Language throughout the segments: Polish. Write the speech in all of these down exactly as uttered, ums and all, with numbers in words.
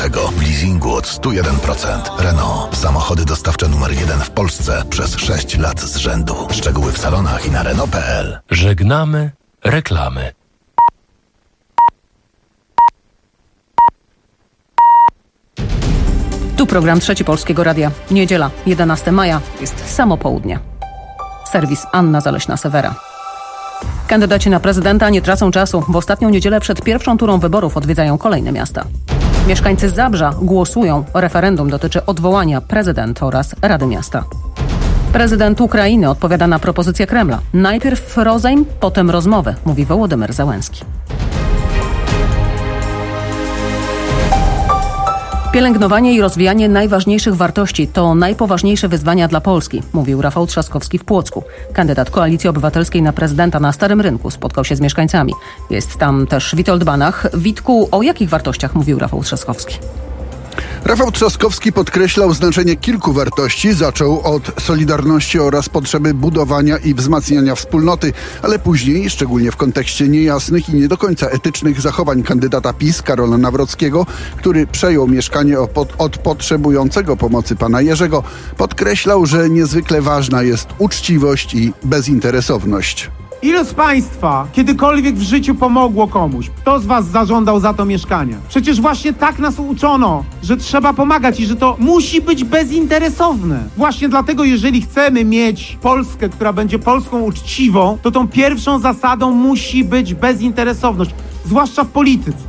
złotego. W leasingu od sto jeden procent. Renault. Samochody dostawcze numer jeden w Polsce przez sześć lat z rzędu. Szczegóły w salonach i na Renault kropka p l. Żegnamy reklamy. Tu program Trzeci Polskiego Radia. Niedziela, jedenastego maja, jest samo południe. Serwis Anna Zaleśna-Sewera. Kandydaci na prezydenta nie tracą czasu. W ostatnią niedzielę przed pierwszą turą wyborów odwiedzają kolejne miasta. Mieszkańcy Zabrza głosują. Referendum dotyczy odwołania prezydenta oraz Rady Miasta. Prezydent Ukrainy odpowiada na propozycję Kremla. Najpierw rozejm, potem rozmowy, mówi Wołodymyr Zełenski. Pielęgnowanie i rozwijanie najważniejszych wartości to najpoważniejsze wyzwania dla Polski, mówił Rafał Trzaskowski w Płocku. Kandydat Koalicji Obywatelskiej na prezydenta na Starym Rynku spotkał się z mieszkańcami. Jest tam też Witold Banach. Witku, o jakich wartościach mówił Rafał Trzaskowski? Rafał Trzaskowski podkreślał znaczenie kilku wartości. Zaczął od solidarności oraz potrzeby budowania i wzmacniania wspólnoty, ale później, szczególnie w kontekście niejasnych i nie do końca etycznych zachowań kandydata PiS Karola Nawrockiego, który przejął mieszkanie od potrzebującego pomocy pana Jerzego, podkreślał, że niezwykle ważna jest uczciwość i bezinteresowność. Ilu z Państwa kiedykolwiek w życiu pomogło komuś? Kto z Was zażądał za to mieszkania? Przecież właśnie tak nas uczono, że trzeba pomagać i że to musi być bezinteresowne. Właśnie dlatego, jeżeli chcemy mieć Polskę, która będzie Polską uczciwą, to tą pierwszą zasadą musi być bezinteresowność, zwłaszcza w polityce.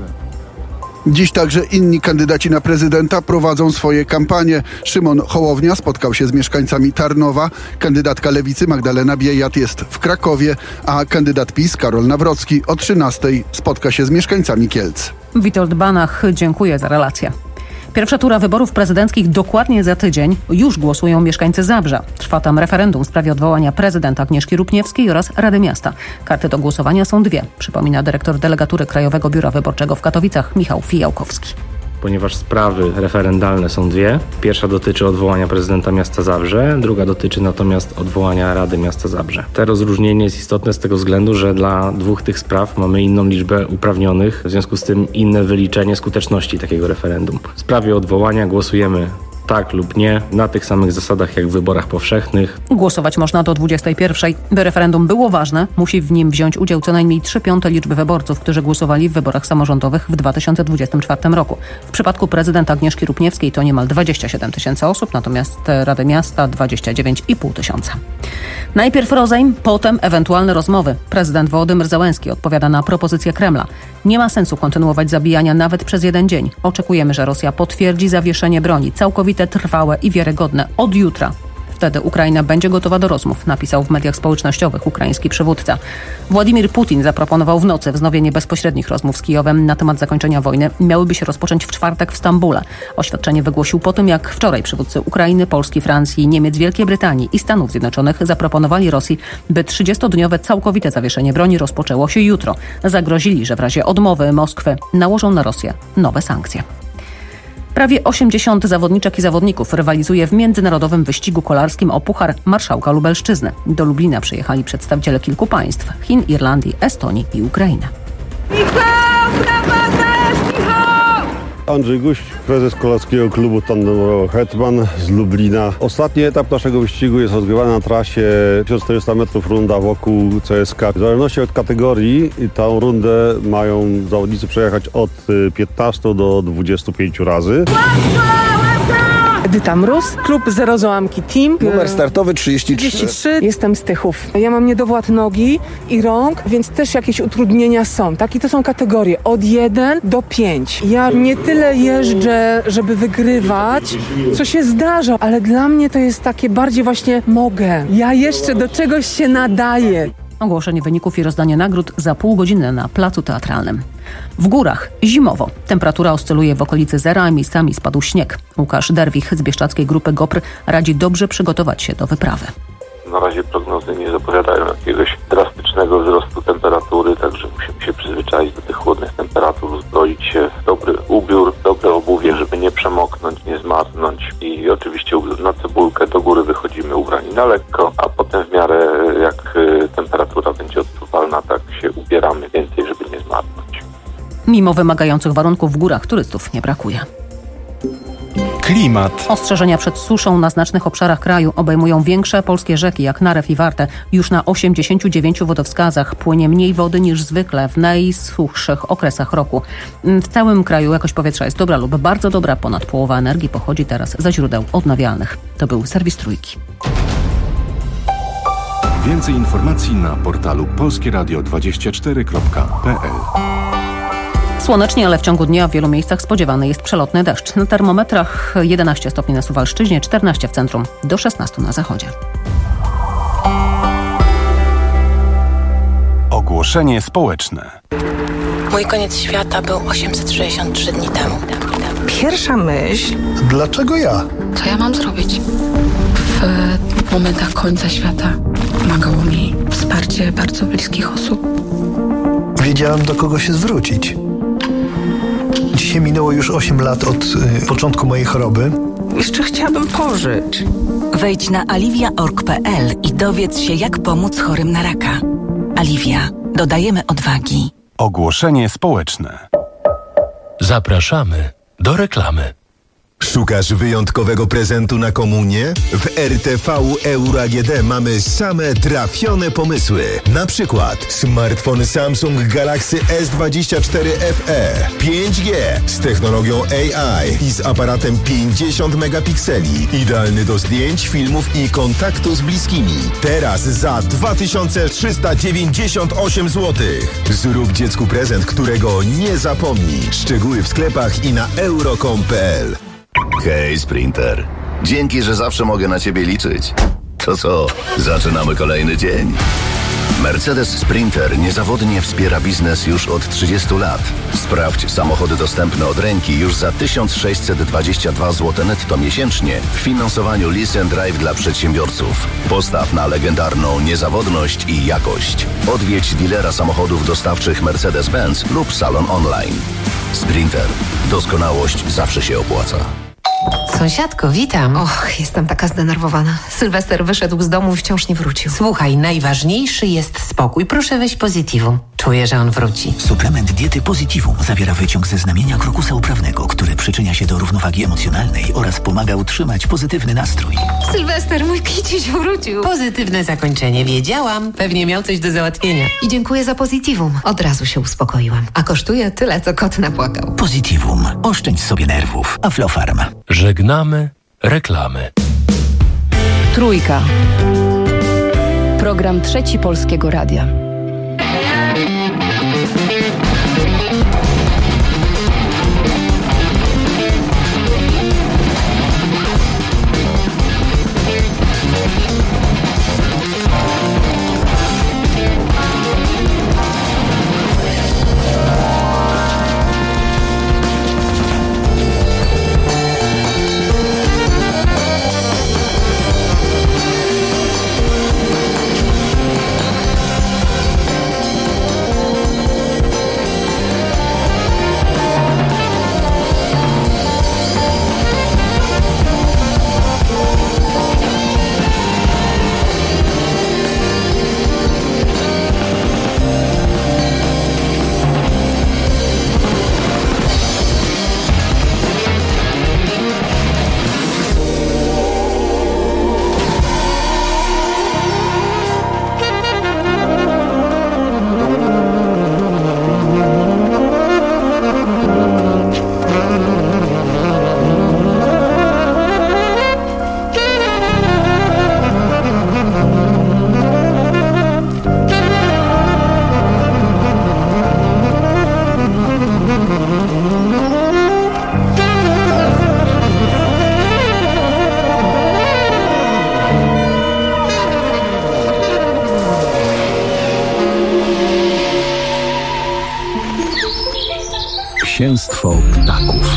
Dziś także inni kandydaci na prezydenta prowadzą swoje kampanie. Szymon Hołownia spotkał się z mieszkańcami Tarnowa, kandydatka Lewicy Magdalena Biejat jest w Krakowie, a kandydat PiS Karol Nawrocki o trzynastej spotka się z mieszkańcami Kielc. Witold Banach, dziękuję za relację. Pierwsza tura wyborów prezydenckich dokładnie za tydzień. Już głosują mieszkańcy Zabrza. Trwa tam referendum w sprawie odwołania prezydenta Agnieszki Rupniewskiej oraz Rady Miasta. Karty do głosowania są dwie, przypomina dyrektor delegatury Krajowego Biura Wyborczego w Katowicach Michał Fijałkowski. Ponieważ sprawy referendalne są dwie. Pierwsza dotyczy odwołania prezydenta miasta Zabrze, druga dotyczy natomiast odwołania Rady Miasta Zabrze. To rozróżnienie jest istotne z tego względu, że dla dwóch tych spraw mamy inną liczbę uprawnionych, w związku z tym inne wyliczenie skuteczności takiego referendum. W sprawie odwołania głosujemy tak lub nie, na tych samych zasadach jak w wyborach powszechnych. Głosować można do dwudziestej pierwszej. By referendum było ważne, musi w nim wziąć udział co najmniej trzy piąte liczby wyborców, którzy głosowali w wyborach samorządowych w dwa tysiące dwudziestym czwartym roku. W przypadku prezydenta Agnieszki Rupniewskiej to niemal dwadzieścia siedem tysięcy osób, natomiast Rady Miasta dwadzieścia dziewięć i pół tysiąca. Najpierw rozejm, potem ewentualne rozmowy. Prezydent Wołodymyr Zełenski odpowiada na propozycję Kremla. Nie ma sensu kontynuować zabijania nawet przez jeden dzień. Oczekujemy, że Rosja potwierdzi zawieszenie broni, całkowite, trwałe i wiarygodne od jutra. Wtedy Ukraina będzie gotowa do rozmów, napisał w mediach społecznościowych ukraiński przywódca. Władimir Putin zaproponował w nocy wznowienie bezpośrednich rozmów z Kijowem na temat zakończenia wojny. Miałyby się rozpocząć w czwartek w Stambule. Oświadczenie wygłosił po tym, jak wczoraj przywódcy Ukrainy, Polski, Francji, Niemiec, Wielkiej Brytanii i Stanów Zjednoczonych zaproponowali Rosji, by trzydziestodniowe całkowite zawieszenie broni rozpoczęło się jutro. Zagrozili, że w razie odmowy Moskwy nałożą na Rosję nowe sankcje. Prawie osiemdziesiąt zawodniczek i zawodników rywalizuje w międzynarodowym wyścigu kolarskim o Puchar Marszałka Lubelszczyzny. Do Lublina przyjechali przedstawiciele kilku państw: Chin, Irlandii, Estonii i Ukrainy. Michał, brawa też, Michał! Andrzej Guś, prezes Kolarskiego Klubu Tandemowego Hetman z Lublina. Ostatni etap naszego wyścigu jest rozgrywany na trasie tysiąc czterysta metrów, runda wokół C S K. W zależności od kategorii tą rundę mają zawodnicy przejechać od piętnastu do dwudziestu pięciu razy. Edyta Mróz, klub Zero Zoamki Team. Numer startowy trzydzieści trzy. trzydzieści trzy. Jestem z Tychów. Ja mam niedowład nogi i rąk, więc też jakieś utrudnienia są. Tak? I to są kategorie od jeden do pięć. Ja nie tyle jeżdżę, żeby wygrywać, co się zdarza, ale dla mnie to jest takie bardziej właśnie mogę. Ja jeszcze do czegoś się nadaję. Ogłoszenie wyników i rozdanie nagród za pół godziny na placu teatralnym. W górach zimowo. Temperatura oscyluje w okolicy zera, a miejscami spadł śnieg. Łukasz Derwich z bieszczadzkiej grupy GOPR radzi dobrze przygotować się do wyprawy. Na razie prognozy nie zapowiadają jakiegoś drastycznego wzrostu temperatury, także musimy się przyzwyczaić do tych chłodnych temperatur, uzbroić się w dobry ubiór, dobre obuwie, żeby nie przemoknąć, nie zmarznąć i oczywiście na cebulkę do góry wychodzimy ubrani na lekko, a potem w miarę jak temperatura będzie odczuwalna, tak się ubieramy więcej, żeby nie zmarznąć. Mimo wymagających warunków w górach turystów nie brakuje. Klimat. Ostrzeżenia przed suszą na znacznych obszarach kraju obejmują większe polskie rzeki jak Narew i Wartę. Już na osiemdziesięciu dziewięciu wodowskazach płynie mniej wody niż zwykle w najsuchszych okresach roku. W całym kraju jakość powietrza jest dobra lub bardzo dobra. Ponad połowa energii pochodzi teraz ze źródeł odnawialnych. To był serwis Trójki. Więcej informacji na portalu polskie radio dwadzieścia cztery kropka p l. Słonecznie, ale w ciągu dnia w wielu miejscach spodziewany jest przelotny deszcz. Na termometrach jedenaście stopni na Suwalszczyźnie, czternaście w centrum, do szesnastu na zachodzie. Ogłoszenie społeczne. Mój koniec świata był osiemset sześćdziesiąt trzy dni temu. Pierwsza myśl... Dlaczego ja? Co ja mam zrobić? W momentach końca świata pomagało mi wsparcie bardzo bliskich osób. Wiedziałem, do kogo się zwrócić. Dzisiaj minęło już osiem lat od y, początku mojej choroby. Jeszcze chciałabym pożyć. Wejdź na aliwia kropka org kropka p l i dowiedz się, jak pomóc chorym na raka. Aliwia. Dodajemy odwagi. Ogłoszenie społeczne. Zapraszamy do reklamy. Szukasz wyjątkowego prezentu na komunię? W R T V Euro A G D mamy same trafione pomysły. Na przykład smartfon Samsung Galaxy S dwadzieścia cztery F E pięć G z technologią A I i z aparatem pięćdziesiąt megapikseli. Idealny do zdjęć, filmów i kontaktu z bliskimi. Teraz za dwa tysiące trzysta dziewięćdziesiąt osiem złotych. Zrób dziecku prezent, którego nie zapomni. Szczegóły w sklepach i na euro kropka com kropka p l. Hej, Sprinter. Dzięki, że zawsze mogę na ciebie liczyć. To co, zaczynamy kolejny dzień. Mercedes Sprinter niezawodnie wspiera biznes już od trzydziestu lat. Sprawdź samochody dostępne od ręki już za tysiąc sześćset dwadzieścia dwa złote netto miesięcznie w finansowaniu Lease and Drive dla przedsiębiorców. Postaw na legendarną niezawodność i jakość. Odwiedź dealera samochodów dostawczych Mercedes-Benz lub salon online. Sprinter. Doskonałość zawsze się opłaca. Sąsiadko, witam. Och, jestem taka zdenerwowana. Sylwester wyszedł z domu i wciąż nie wrócił. Słuchaj, najważniejszy jest spokój. Proszę weź Positivum. Czuję, że on wróci. Suplement diety Positivum zawiera wyciąg ze znamienia krokusa uprawnego, który przyczynia się do równowagi emocjonalnej oraz pomaga utrzymać pozytywny nastrój. Sylwester, mój kiciuś wrócił. Pozytywne zakończenie, wiedziałam. Pewnie miał coś do załatwienia. I dziękuję za Positivum. Od razu się uspokoiłam. A kosztuje tyle, co kot napłakał. Positivum. Oszczędź sobie nerwów. Aflofarm. Żegnamy reklamy. Trójka. Program Trzeci Polskiego Radia. Księstwo ptaków.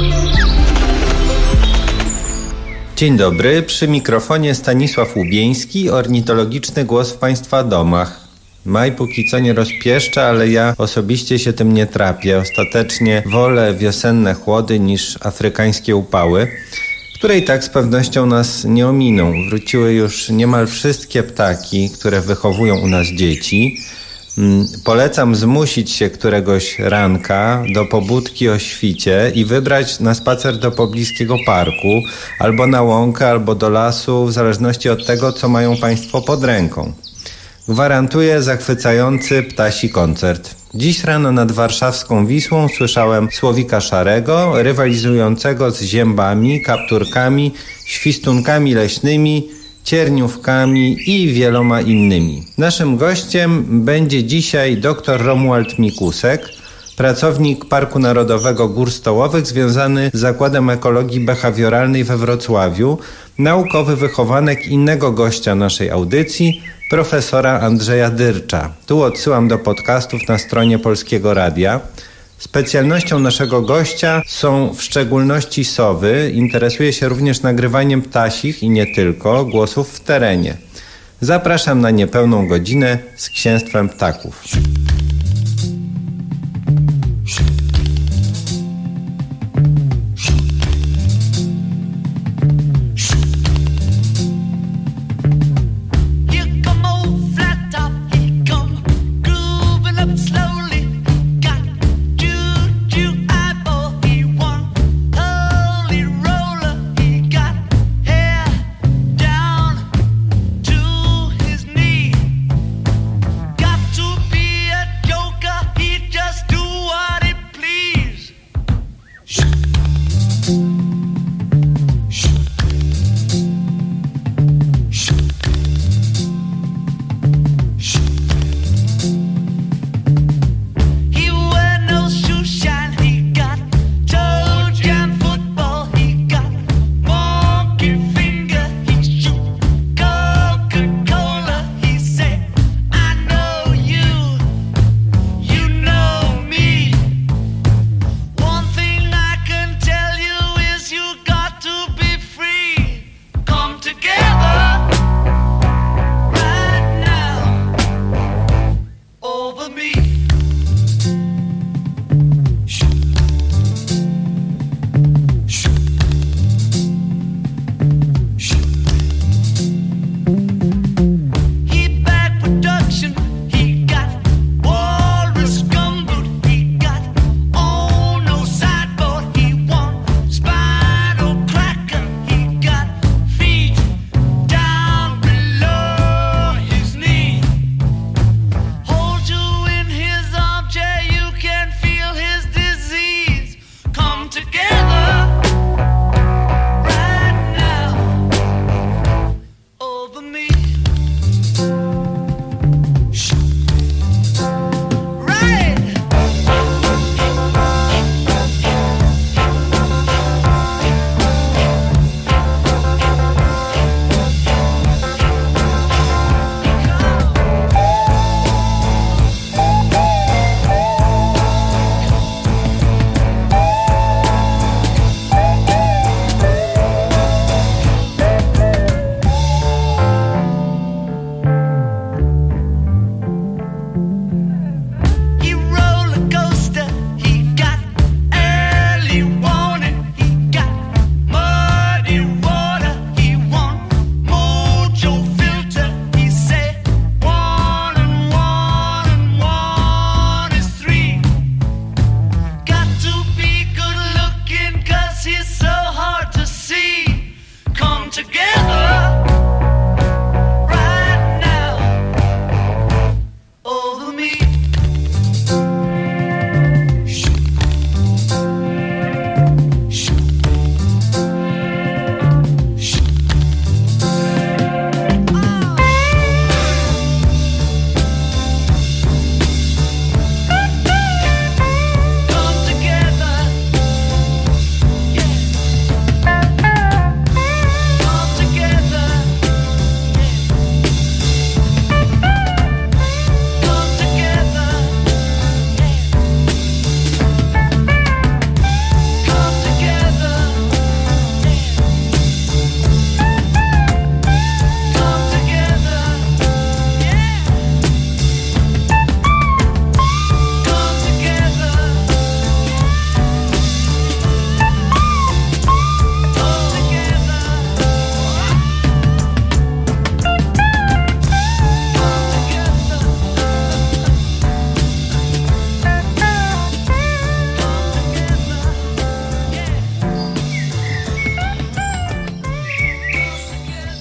Dzień dobry, przy mikrofonie Stanisław Łubieński, ornitologiczny głos w Państwa domach. Maj póki co nie rozpieszcza, ale ja osobiście się tym nie trapię. Ostatecznie wolę wiosenne chłody niż afrykańskie upały, które i tak z pewnością nas nie ominą. Wróciły już niemal wszystkie ptaki, które wychowują u nas dzieci. Polecam zmusić się któregoś ranka do pobudki o świcie i wybrać na spacer do pobliskiego parku, albo na łąkę, albo do lasu, w zależności od tego, co mają Państwo pod ręką. Gwarantuję zachwycający ptasi koncert. Dziś rano nad warszawską Wisłą słyszałem słowika szarego, rywalizującego z ziębami, kapturkami, świstunkami leśnymi, cierniówkami i wieloma innymi. Naszym gościem będzie dzisiaj dr Romuald Mikusek, pracownik Parku Narodowego Gór Stołowych związany z Zakładem Ekologii Behawioralnej we Wrocławiu, naukowy wychowanek innego gościa naszej audycji, profesora Andrzeja Dyrcza. Tu odsyłam do podcastów na stronie Polskiego Radia. Specjalnością naszego gościa są w szczególności sowy. Interesuje się również nagrywaniem ptasich i nie tylko głosów w terenie. Zapraszam na niepełną godzinę z Księstwem Ptaków. Got to be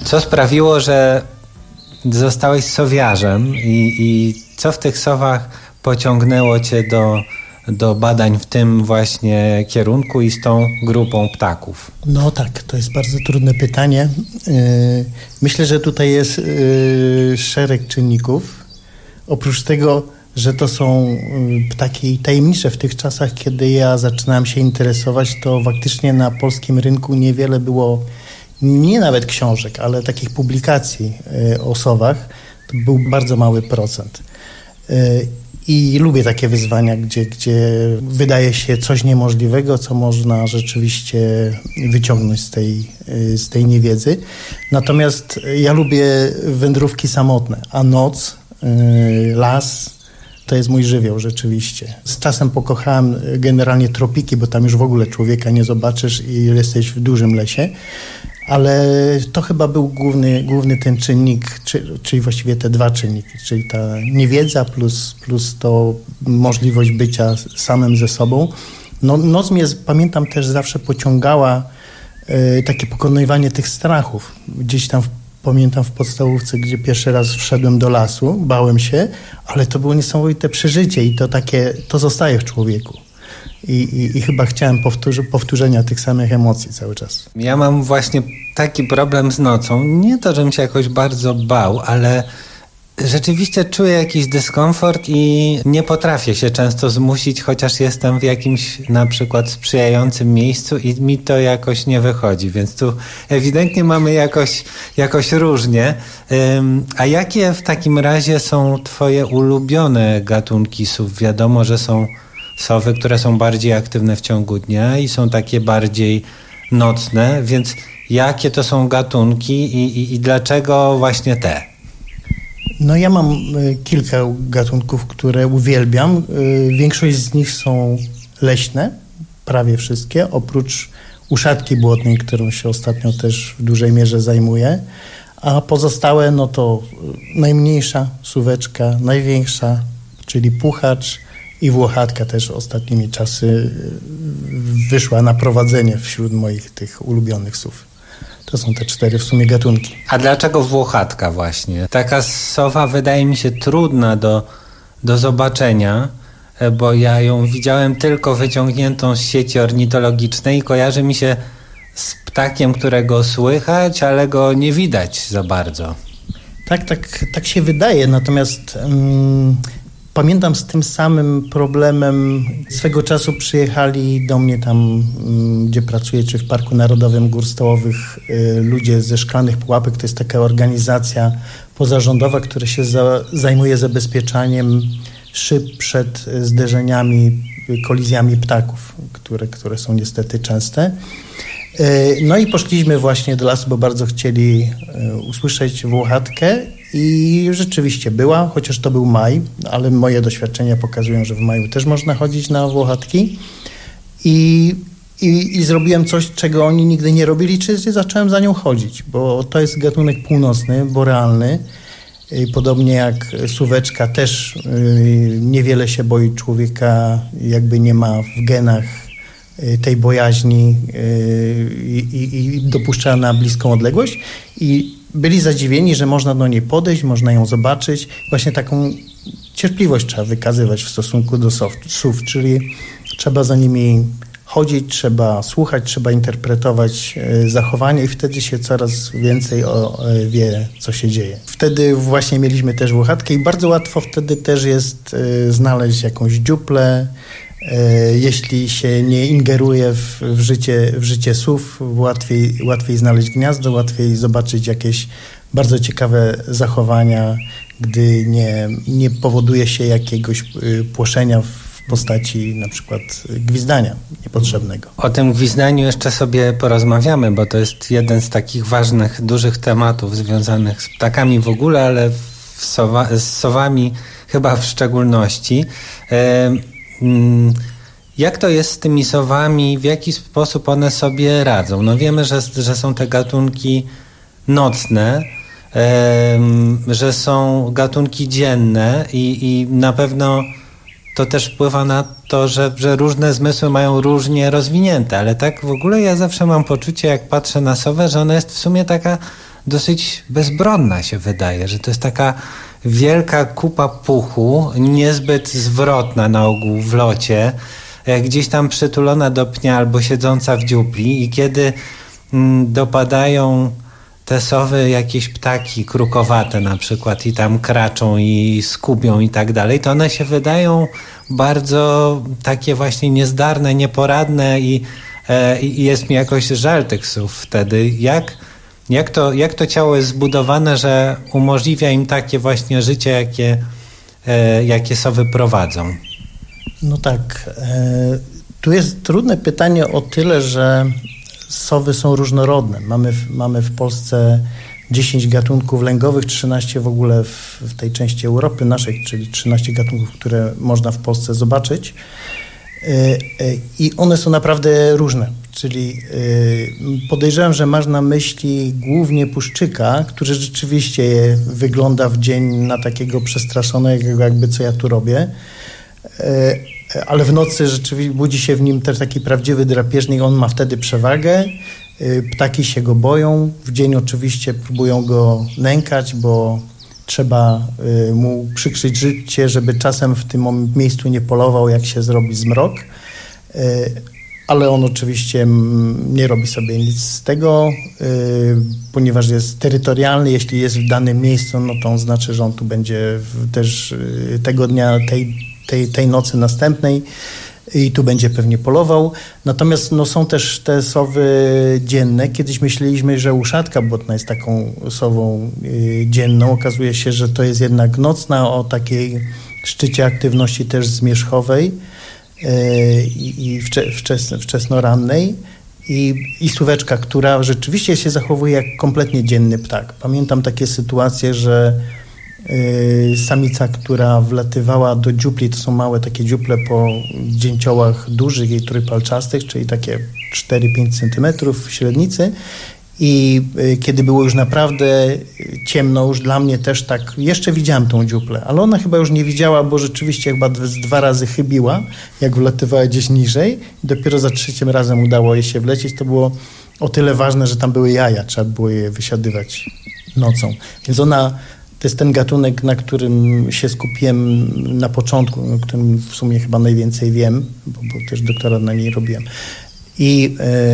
Co sprawiło, że zostałeś sowiarzem i, i co w tych sowach pociągnęło cię do, do badań w tym właśnie kierunku i z tą grupą ptaków? No tak, to jest bardzo trudne pytanie. Myślę, że tutaj jest szereg czynników. Oprócz tego, że to są ptaki tajemnicze w tych czasach, kiedy ja zaczynałem się interesować, to faktycznie na polskim rynku niewiele było, nie nawet książek, ale takich publikacji o sowach. To był bardzo mały procent. I lubię takie wyzwania, gdzie, gdzie wydaje się coś niemożliwego, co można rzeczywiście wyciągnąć z tej, z tej niewiedzy. Natomiast ja lubię wędrówki samotne, a noc, las to jest mój żywioł rzeczywiście. Z czasem pokochałem generalnie tropiki, bo tam już w ogóle człowieka nie zobaczysz i jesteś w dużym lesie. Ale to chyba był główny, główny ten czynnik, czy, czyli właściwie te dwa czynniki, czyli ta niewiedza plus, plus to możliwość bycia samym ze sobą. No, noc mnie, pamiętam, też zawsze pociągała y, takie pokonywanie tych strachów. Gdzieś tam w, pamiętam w podstawówce, gdzie pierwszy raz wszedłem do lasu, bałem się, ale to było niesamowite przeżycie i to takie, to zostaje w człowieku. I, i, I chyba chciałem powtórzy, powtórzenia tych samych emocji cały czas. Ja mam właśnie taki problem z nocą. Nie to, żebym się jakoś bardzo bał, ale rzeczywiście czuję jakiś dyskomfort i nie potrafię się często zmusić, chociaż jestem w jakimś na przykład sprzyjającym miejscu i mi to jakoś nie wychodzi, więc tu ewidentnie mamy jakoś, jakoś różnie. Um, a jakie w takim razie są twoje ulubione gatunki sów? Wiadomo, że są sowy, które są bardziej aktywne w ciągu dnia i są takie bardziej nocne, więc jakie to są gatunki i, i, i dlaczego właśnie te? No ja mam y, kilka gatunków, które uwielbiam. Y, większość z nich są leśne, prawie wszystkie, oprócz uszatki błotnej, którą się ostatnio też w dużej mierze zajmuję, a pozostałe no to y, najmniejsza suweczka, największa, czyli puchacz, i włochatka też ostatnimi czasy wyszła na prowadzenie wśród moich tych ulubionych sów. To są te cztery w sumie gatunki. A dlaczego włochatka właśnie? Taka sowa wydaje mi się trudna do, do zobaczenia, bo ja ją widziałem tylko wyciągniętą z sieci ornitologicznej i kojarzy mi się z ptakiem, którego słychać, ale go nie widać za bardzo. Tak, tak, tak się wydaje, natomiast... Um, Pamiętam z tym samym problemem. Swego czasu przyjechali do mnie tam, gdzie pracuję, czy w Parku Narodowym Gór Stołowych, ludzie ze Szklanych Pułapek. To jest taka organizacja pozarządowa, która się za, zajmuje zabezpieczaniem szyb przed zderzeniami, kolizjami ptaków, które, które są niestety częste. No i poszliśmy właśnie do lasu, bo bardzo chcieli usłyszeć włochatkę i rzeczywiście była, chociaż to był maj, ale moje doświadczenia pokazują, że w maju też można chodzić na włochatki i, i, i zrobiłem coś, czego oni nigdy nie robili, czyli zacząłem za nią chodzić, bo to jest gatunek północny, borealny, podobnie jak suweczka też niewiele się boi człowieka, jakby nie ma w genach tej bojaźni i, i, i dopuszcza na bliską odległość i byli zadziwieni, że można do niej podejść, można ją zobaczyć. Właśnie taką cierpliwość trzeba wykazywać w stosunku do sów, czyli trzeba za nimi chodzić, trzeba słuchać, trzeba interpretować zachowanie i wtedy się coraz więcej o, wie, co się dzieje. Wtedy właśnie mieliśmy też włochatkę i bardzo łatwo wtedy też jest znaleźć jakąś dziuplę. Jeśli się nie ingeruje w, w, życie, w życie sów, łatwiej, łatwiej znaleźć gniazdo, łatwiej zobaczyć jakieś bardzo ciekawe zachowania, gdy nie, nie powoduje się jakiegoś płoszenia w postaci na przykład gwizdania niepotrzebnego. O tym gwizdaniu jeszcze sobie porozmawiamy, bo to jest jeden z takich ważnych, dużych tematów związanych z ptakami w ogóle, ale w sowa, z sowami chyba w szczególności. E, Jak to jest z tymi sowami? W jaki sposób one sobie radzą? No wiemy, że, że są te gatunki nocne, e, że są gatunki dzienne i, i na pewno to też wpływa na to, że, że różne zmysły mają różnie rozwinięte, ale tak w ogóle ja zawsze mam poczucie, jak patrzę na sowę, że ona jest w sumie taka dosyć bezbronna się wydaje, że to jest taka wielka kupa puchu, niezbyt zwrotna na ogół w locie, gdzieś tam przytulona do pnia albo siedząca w dziupli, i kiedy mm, dopadają te sowy jakieś ptaki krukowate na przykład i tam kraczą i skubią i tak dalej, to one się wydają bardzo takie właśnie niezdarne, nieporadne i, e, i jest mi jakoś żal tych sów wtedy. Jak, jak, to, jak to ciało jest zbudowane, że umożliwia im takie właśnie życie, jakie, e, jakie sowy prowadzą? No tak, e, tu jest trudne pytanie o tyle, że sowy są różnorodne. Mamy, mamy w Polsce dziesięć gatunków lęgowych, trzynaście w ogóle w, w tej części Europy naszej, czyli trzynaście gatunków, które można w Polsce zobaczyć. I one są naprawdę różne. Czyli podejrzewam, że masz na myśli głównie puszczyka, który rzeczywiście wygląda w dzień na takiego przestraszonego, jakby co ja tu robię. Ale w nocy rzeczywiście budzi się w nim też taki prawdziwy drapieżnik, on ma wtedy przewagę, ptaki się go boją, w dzień oczywiście próbują go nękać, bo trzeba mu przykrzyć życie, żeby czasem w tym miejscu nie polował, jak się zrobi zmrok, ale on oczywiście nie robi sobie nic z tego, ponieważ jest terytorialny, jeśli jest w danym miejscu, no to on znaczy, że on tu będzie też tego dnia, tej Tej, tej nocy następnej i tu będzie pewnie polował. Natomiast no, są też te sowy dzienne. Kiedyś myśleliśmy, że uszatka błotna jest taką sową y, dzienną. Okazuje się, że to jest jednak nocna, o takiej szczycie aktywności też zmierzchowej y, i wcze, wczes, wczesnorannej. I, I suweczka, która rzeczywiście się zachowuje jak kompletnie dzienny ptak. Pamiętam takie sytuacje, że samica, która wlatywała do dziupli, to są małe takie dziuple po dzięciołach dużych i trójpalczastych, czyli takie cztery pięć centymetrów w średnicy, i kiedy było już naprawdę ciemno, już dla mnie też tak, jeszcze widziałem tą dziuplę, ale ona chyba już nie widziała, bo rzeczywiście chyba dwa razy chybiła, jak wlatywała gdzieś niżej, i dopiero za trzecim razem udało jej się wlecieć. To było o tyle ważne, że tam były jaja, trzeba było je wysiadywać nocą, więc ona to jest ten gatunek, na którym się skupiłem na początku, o którym w sumie chyba najwięcej wiem, bo, bo też doktorat na niej robiłem. I,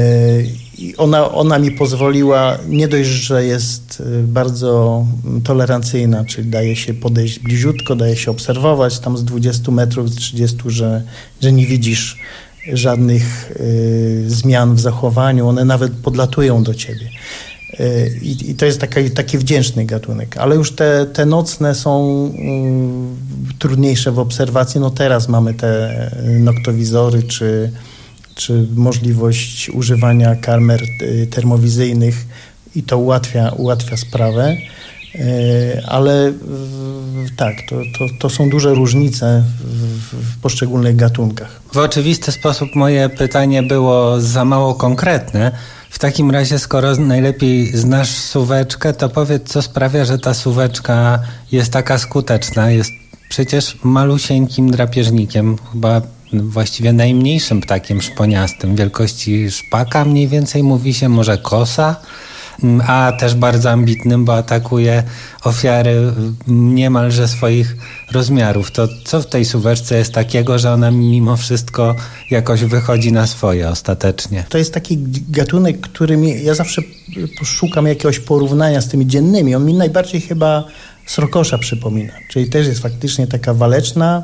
yy, ona, ona mi pozwoliła, nie dość, że jest bardzo tolerancyjna, czyli daje się podejść bliziutko, daje się obserwować tam z dwudziestu metrów, z trzydziestu, że, że nie widzisz żadnych yy, zmian w zachowaniu, one nawet podlatują do ciebie. I, I to jest taki, taki wdzięczny gatunek, ale już te, te nocne są y, trudniejsze w obserwacji. No teraz mamy te noktowizory, czy, czy możliwość używania kamer y, termowizyjnych i to ułatwia, ułatwia sprawę, y, ale y, tak, to, to, to są duże różnice w, w poszczególnych gatunkach. W oczywisty sposób moje pytanie było za mało konkretne. W takim razie, skoro najlepiej znasz suweczkę, to powiedz, co sprawia, że ta suweczka jest taka skuteczna. Jest przecież malusieńkim drapieżnikiem, chyba właściwie najmniejszym ptakiem szponiastym, wielkości szpaka mniej więcej, mówi się, może kosa, a też bardzo ambitnym, bo atakuje ofiary niemalże swoich rozmiarów. To co w tej suweczce jest takiego, że ona mimo wszystko jakoś wychodzi na swoje ostatecznie? To jest taki gatunek, który mi, ja zawsze szukam jakiegoś porównania z tymi dziennymi. On mi najbardziej chyba srokosza przypomina, czyli też jest faktycznie taka waleczna.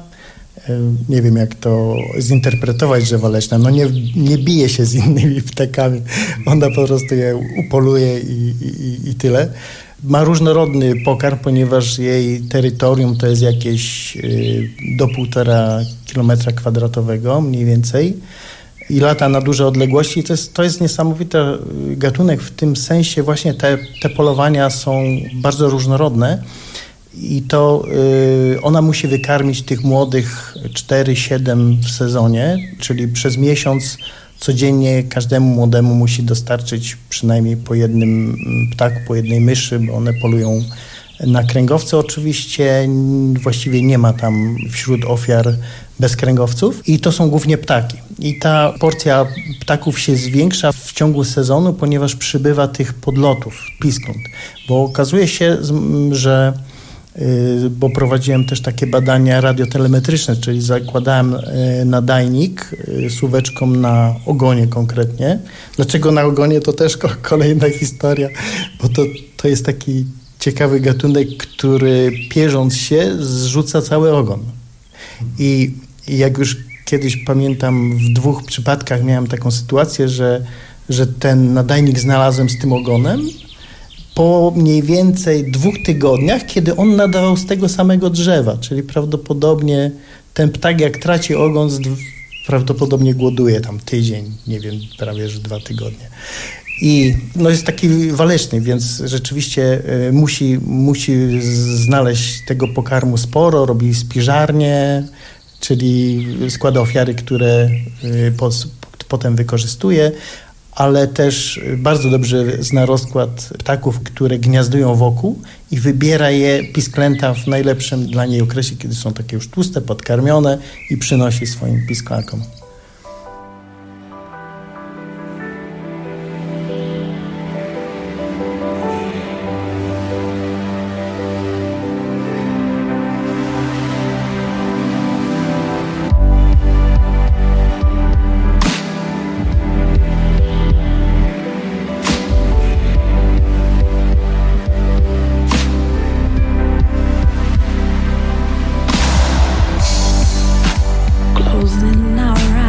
Nie wiem, jak to zinterpretować, że waleczna. No nie, nie bije się z innymi ptakami. Ona po prostu je upoluje i, i, i tyle. Ma różnorodny pokarm, ponieważ jej terytorium to jest jakieś do półtora kilometra kwadratowego mniej więcej i lata na duże odległości. To jest, to jest niesamowity gatunek w tym sensie. Właśnie te, te polowania są bardzo różnorodne. I to y, ona musi wykarmić tych młodych cztery siedem w sezonie, czyli przez miesiąc codziennie każdemu młodemu musi dostarczyć przynajmniej po jednym ptaku, po jednej myszy, bo one polują Na kręgowce oczywiście właściwie nie ma tam wśród ofiar bezkręgowców i to są głównie ptaki. I ta porcja ptaków się zwiększa w ciągu sezonu, ponieważ przybywa tych podlotów, piskląt. Bo okazuje się, że bo prowadziłem też takie badania radiotelemetryczne, czyli zakładałem nadajnik suweczką na ogonie konkretnie. Dlaczego na ogonie, to też kolejna historia, bo to, to jest taki ciekawy gatunek, który pierząc się zrzuca cały ogon. I jak już kiedyś pamiętam, w dwóch przypadkach miałem taką sytuację, że, że ten nadajnik znalazłem z tym ogonem po mniej więcej dwóch tygodniach, kiedy on nadawał z tego samego drzewa, czyli prawdopodobnie ten ptak, jak traci ogon, prawdopodobnie głoduje tam tydzień, nie wiem, prawie że dwa tygodnie. I no jest taki waleczny, więc rzeczywiście y, musi, musi znaleźć tego pokarmu sporo, robi spiżarnie, czyli składa ofiary, które y, po, potem wykorzystuje, ale też bardzo dobrze zna rozkład ptaków, które gniazdują wokół i wybiera je pisklęta w najlepszym dla niej okresie, kiedy są takie już tłuste, podkarmione i przynosi swoim pisklakom. Closing our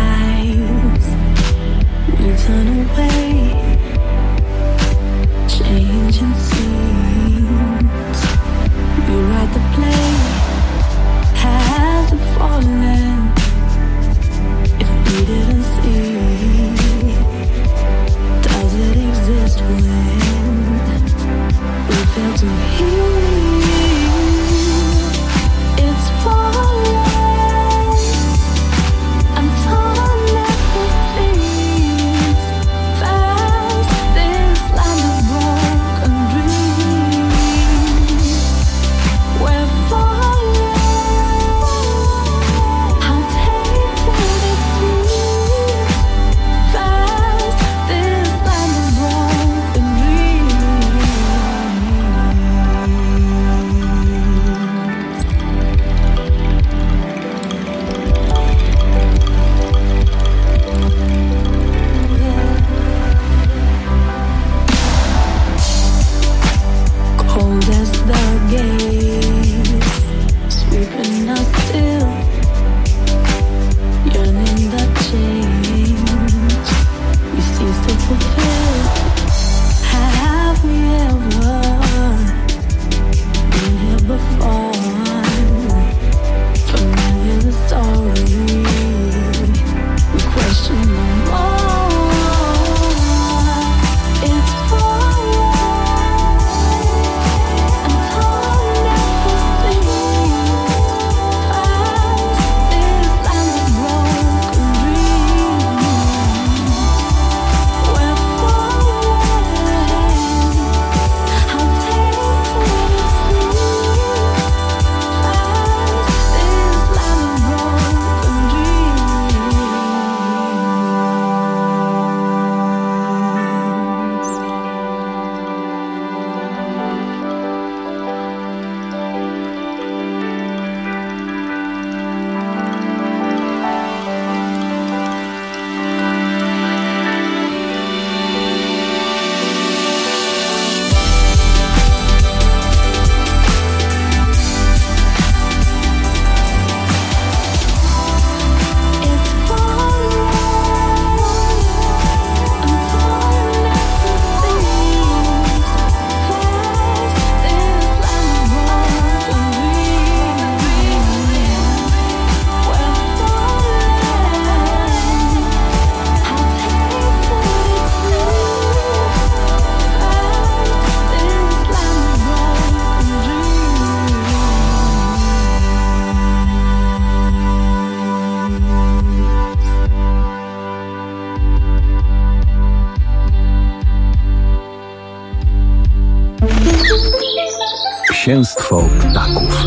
Księstwo ptaków.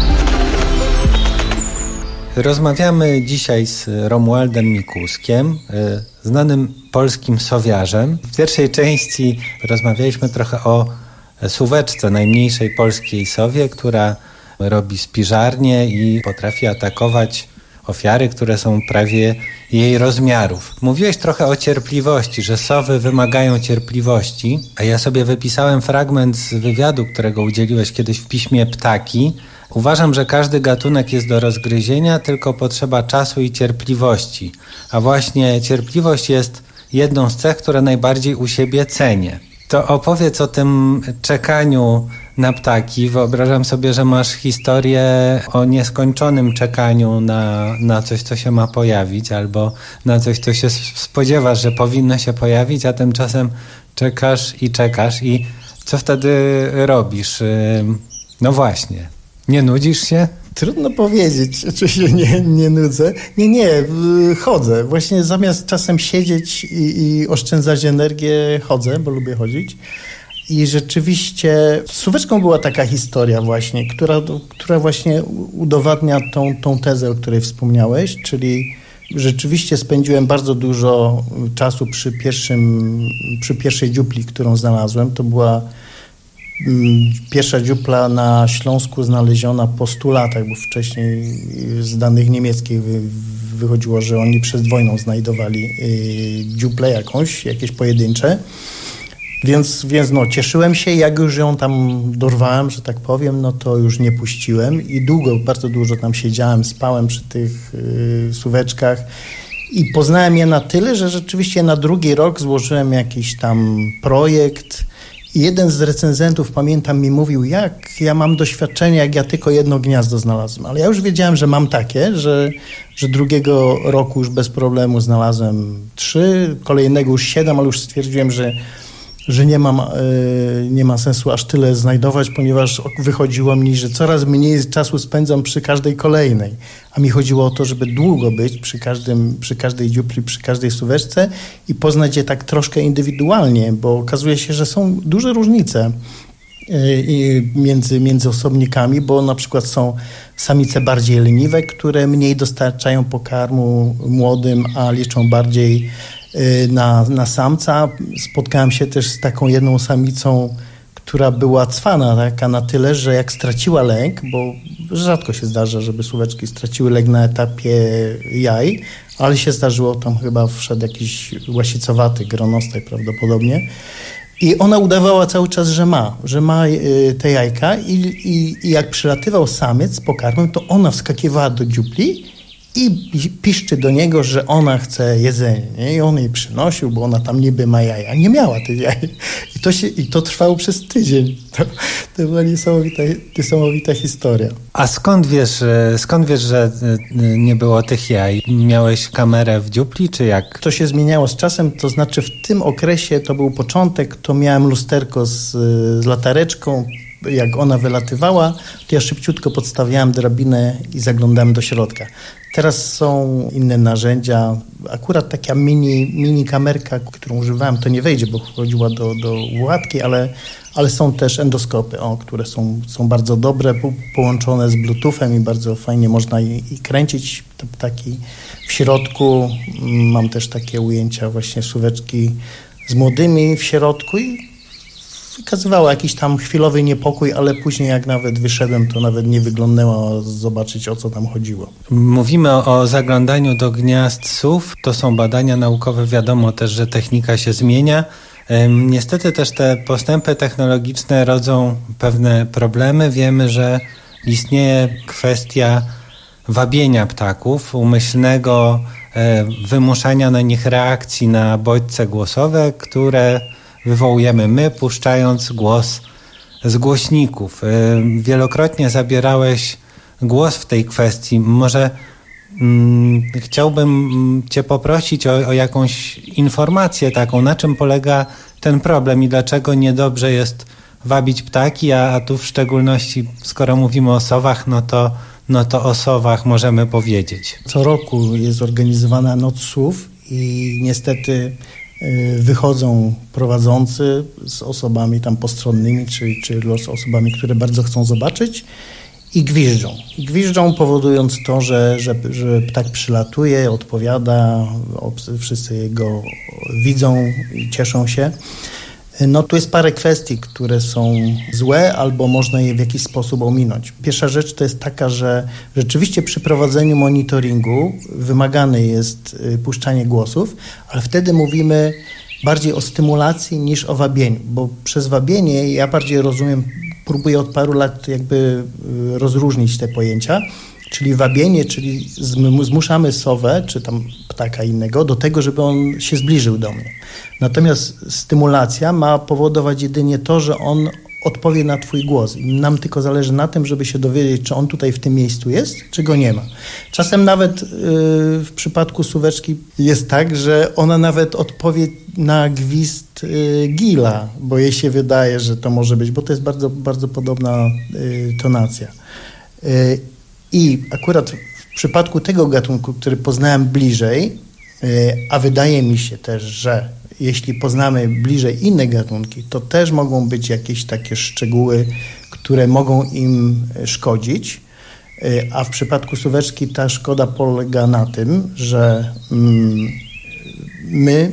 Rozmawiamy dzisiaj z Romualdem Mikuskiem, znanym polskim sowiarzem. W pierwszej części rozmawialiśmy trochę o suweczce, najmniejszej polskiej sowie, która robi spiżarnię i potrafi atakować ofiary, które są prawie jej rozmiarów. Mówiłeś trochę o cierpliwości, że sowy wymagają cierpliwości, a ja sobie wypisałem fragment z wywiadu, którego udzieliłeś kiedyś w piśmie Ptaki. Uważam, że każdy gatunek jest do rozgryzienia, tylko potrzeba czasu i cierpliwości. A właśnie cierpliwość jest jedną z cech, które najbardziej u siebie cenię. To opowiedz o tym czekaniu na ptaki. Wyobrażam sobie, że masz historię o nieskończonym czekaniu na, na coś, co się ma pojawić, albo na coś, co się spodziewasz, że powinno się pojawić, a tymczasem czekasz i czekasz. I co wtedy robisz? No właśnie. Nie nudzisz się? Trudno powiedzieć, czy się nie, nie nudzę. Nie, nie, chodzę. Właśnie zamiast czasem siedzieć i, i oszczędzać energię, chodzę, bo lubię chodzić. I rzeczywiście z suweczką była taka historia właśnie, która, która właśnie udowadnia tą, tą tezę, o której wspomniałeś, czyli rzeczywiście spędziłem bardzo dużo czasu przy, pierwszym, przy pierwszej dziupli, którą znalazłem. To była pierwsza dziupla na Śląsku znaleziona po stu latach, bo wcześniej z danych niemieckich wy, wychodziło, że oni przed wojną znajdowali y, dziuplę jakąś, jakieś pojedyncze. Więc, więc no, cieszyłem się, jak już ją tam dorwałem, że tak powiem, no to już nie puściłem i długo, bardzo dużo tam siedziałem, spałem przy tych y, suweczkach i poznałem je na tyle, że rzeczywiście na drugi rok złożyłem jakiś tam projekt. I jeden z recenzentów, pamiętam, mi mówił, jak ja mam doświadczenie, jak ja tylko jedno gniazdo znalazłem. Ale ja już wiedziałem, że mam takie, że, że drugiego roku już bez problemu znalazłem trzy, kolejnego już siedem, ale już stwierdziłem, że, że nie, mam, yy, nie ma sensu aż tyle znajdować, ponieważ wychodziło mi, że coraz mniej czasu spędzam przy każdej kolejnej. A mi chodziło o to, żeby długo być przy, każdym, przy każdej dziupli, przy każdej suweczce i poznać je tak troszkę indywidualnie, bo okazuje się, że są duże różnice yy, między, między osobnikami, bo na przykład są samice bardziej leniwe, które mniej dostarczają pokarmu młodym, a liczą bardziej Na, na samca. Spotkałem się też z taką jedną samicą, która była cwana taka na tyle, że jak straciła lęk, bo rzadko się zdarza, żeby suweczki straciły lęk na etapie jaj, ale się zdarzyło, tam chyba wszedł jakiś łasicowaty gronostaj prawdopodobnie i ona udawała cały czas, że ma, że ma y, te jajka i, i, i jak przylatywał samiec z pokarmem, to ona wskakiwała do dziupli i piszczy do niego, że ona chce jedzenia. Nie? I on jej przynosił, bo ona tam niby ma jaja. Nie miała tych jaj. I to, się, i to trwało przez tydzień. To, to była niesamowita, niesamowita historia. A skąd wiesz, skąd wiesz, że nie było tych jaj? Miałeś kamerę w dziupli, czy jak? To się zmieniało z czasem, to znaczy w tym okresie, to był początek, to miałem lusterko z, z latareczką. Jak ona wylatywała, to ja szybciutko podstawiałem drabinę i zaglądałem do środka. Teraz są inne narzędzia. Akurat taka mini, mini kamerka, którą używałem, to nie wejdzie, bo wchodziła do, do łatki, ale, ale są też endoskopy, o, które są, są bardzo dobre, po, połączone z bluetoothem i bardzo fajnie można i, i kręcić te ptaki. W środku mam też takie ujęcia właśnie suweczki z młodymi w środku i wykazywała jakiś tam chwilowy niepokój, ale później jak nawet wyszedłem, to nawet nie wyglądało zobaczyć, o co tam chodziło. Mówimy o, o zaglądaniu do gniazd sów. To są badania naukowe. Wiadomo też, że technika się zmienia. Ym, niestety też te postępy technologiczne rodzą pewne problemy. Wiemy, że istnieje kwestia wabienia ptaków, umyślnego y, wymuszania na nich reakcji na bodźce głosowe, które wywołujemy my, puszczając głos z głośników. Wielokrotnie zabierałeś głos w tej kwestii. Może mm, chciałbym Cię poprosić o, o jakąś informację taką, na czym polega ten problem i dlaczego niedobrze jest wabić ptaki, a, a tu w szczególności, skoro mówimy o sowach, no to, no to o sowach możemy powiedzieć. Co roku jest organizowana Noc Słów i niestety wychodzą prowadzący z osobami tam postronnymi, czy, czy z osobami, które bardzo chcą zobaczyć i gwiżdżą. I gwiżdżą, powodując to, że, że, że ptak przylatuje, odpowiada, wszyscy go widzą i cieszą się. No tu jest parę kwestii, które są złe albo można je w jakiś sposób ominąć. Pierwsza rzecz to jest taka, że rzeczywiście przy prowadzeniu monitoringu wymagane jest puszczanie głosów, ale wtedy mówimy bardziej o stymulacji niż o wabieniu, bo przez wabienie ja bardziej rozumiem, próbuję od paru lat jakby rozróżnić te pojęcia, czyli wabienie, czyli zmuszamy sowę, czy tam ptaka innego do tego, żeby on się zbliżył do mnie. Natomiast stymulacja ma powodować jedynie to, że on odpowie na twój głos. Nam tylko zależy na tym, żeby się dowiedzieć, czy on tutaj w tym miejscu jest, czy go nie ma. Czasem nawet yy, w przypadku suweczki jest tak, że ona nawet odpowie na gwizd yy, gila, bo jej się wydaje, że to może być, bo to jest bardzo, bardzo podobna yy, tonacja. Yy, I akurat w przypadku tego gatunku, który poznałem bliżej, a wydaje mi się też, że jeśli poznamy bliżej inne gatunki, to też mogą być jakieś takie szczegóły, które mogą im szkodzić. A w przypadku suweczki ta szkoda polega na tym, że my